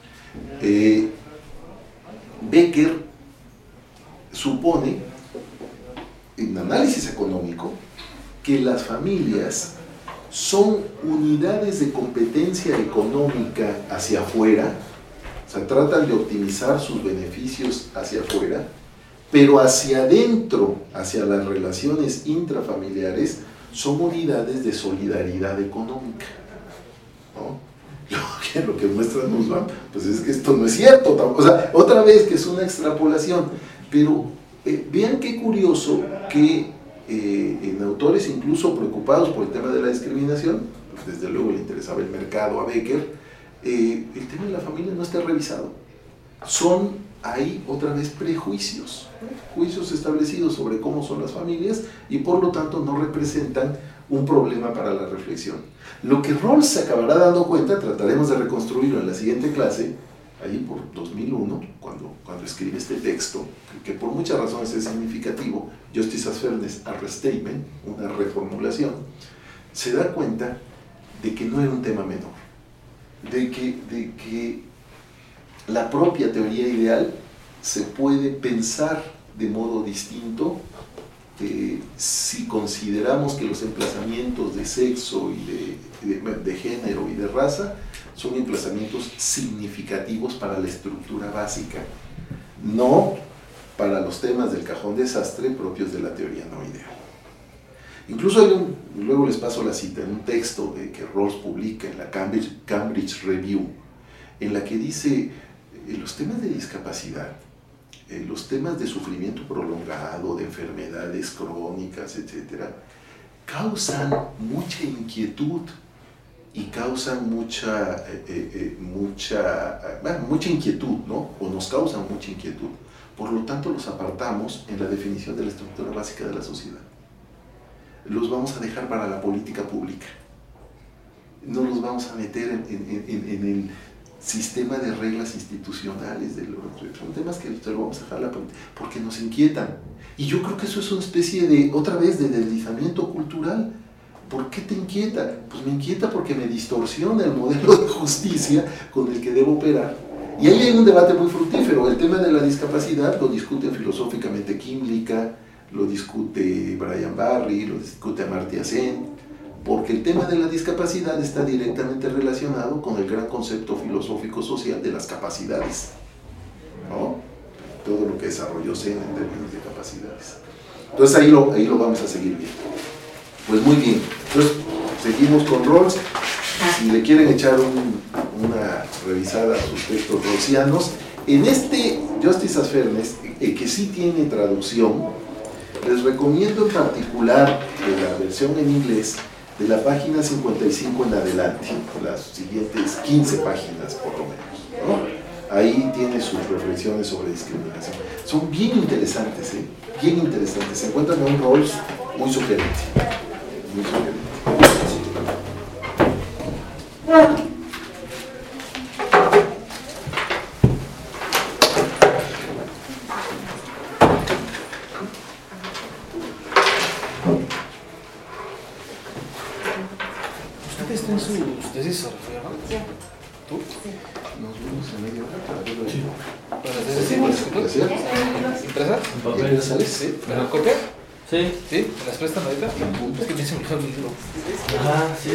Becker supone, en análisis económico, que las familias son unidades de competencia económica hacia afuera, o sea, tratan de optimizar sus beneficios hacia afuera, pero hacia adentro, hacia las relaciones intrafamiliares, son unidades de solidaridad económica, ¿no? Lo que muestra Nussbaum, pues es que esto no es cierto, o sea, otra vez que es una extrapolación, pero vean qué curioso que en autores incluso preocupados por el tema de la discriminación, pues desde luego le interesaba el mercado a Becker, el tema de la familia no está revisado. Son ahí otra vez prejuicios, juicios establecidos sobre cómo son las familias y por lo tanto no representan un problema para la reflexión. Lo que Rawls se acabará dando cuenta, trataremos de reconstruirlo en la siguiente clase, ahí por 2001, cuando escribe este texto, que por muchas razones es significativo, Justice as Fairness a Restatement, una reformulación, se da cuenta de que no era un tema menor, de que la propia teoría ideal se puede pensar de modo distinto si consideramos que los emplazamientos de sexo y de género y de raza son emplazamientos significativos para la estructura básica, no para los temas del cajón desastre propios de la teoría no ideal. Incluso hay luego les paso la cita, en un texto que Rawls publica en la Cambridge Review, en la que dice los temas de discapacidad, los temas de sufrimiento prolongado, de enfermedades crónicas, etc., causan mucha inquietud y causan mucha inquietud, ¿no? O nos causan mucha inquietud. Por lo tanto, los apartamos en la definición de la estructura básica de la sociedad. Los vamos a dejar para la política pública. No los vamos a meter en el sistema de reglas institucionales, son temas que se lo vamos a dejar porque nos inquietan. Y yo creo que eso es una especie de, otra vez, de deslizamiento cultural. ¿Por qué te inquieta? Pues me inquieta porque me distorsiona el modelo de justicia con el que debo operar. Y ahí hay un debate muy fructífero. El tema de la discapacidad lo discute filosóficamente Kimlicka, lo discute Brian Barry, lo discute Amartya Sen, porque el tema de la discapacidad está directamente relacionado con el gran concepto filosófico social de las capacidades, ¿no? Todo lo que desarrolló Sen en términos de capacidades. Entonces ahí lo vamos a seguir viendo. Pues muy bien, entonces seguimos con Rawls. Si le quieren echar una revisada a sus textos rawlsianos, en este Justice as Fairness, que sí tiene traducción, les recomiendo en particular de la versión en inglés, de la página 55 en adelante, las siguientes 15 páginas por lo menos, ¿no? Ahí tiene sus reflexiones sobre discriminación. Son bien interesantes, bien interesantes. Se encuentran en un Rawls muy sugerente. Muy sugerente. tesis sobre frío, ¿no? Sí. ¿Tú? Nos vemos en media hora para verlo. Bueno, entonces sí, Gracias. ¿Impresas? ¿Ya sales? Sí. ¿Mejor copia? Sí. ¿Sí? ¿Me las prestan ahorita? Es que me hice mejor mi libro. Ah, sí.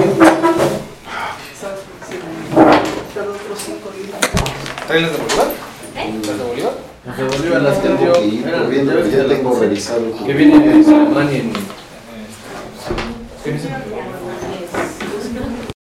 ¿Traen las de Bolívar? ¿Eh? ¿Las de Bolívar? Las de Bolívar las que Tengo dio. que ir corriendo, porque ya tengo revisado. Que viene de Alemania en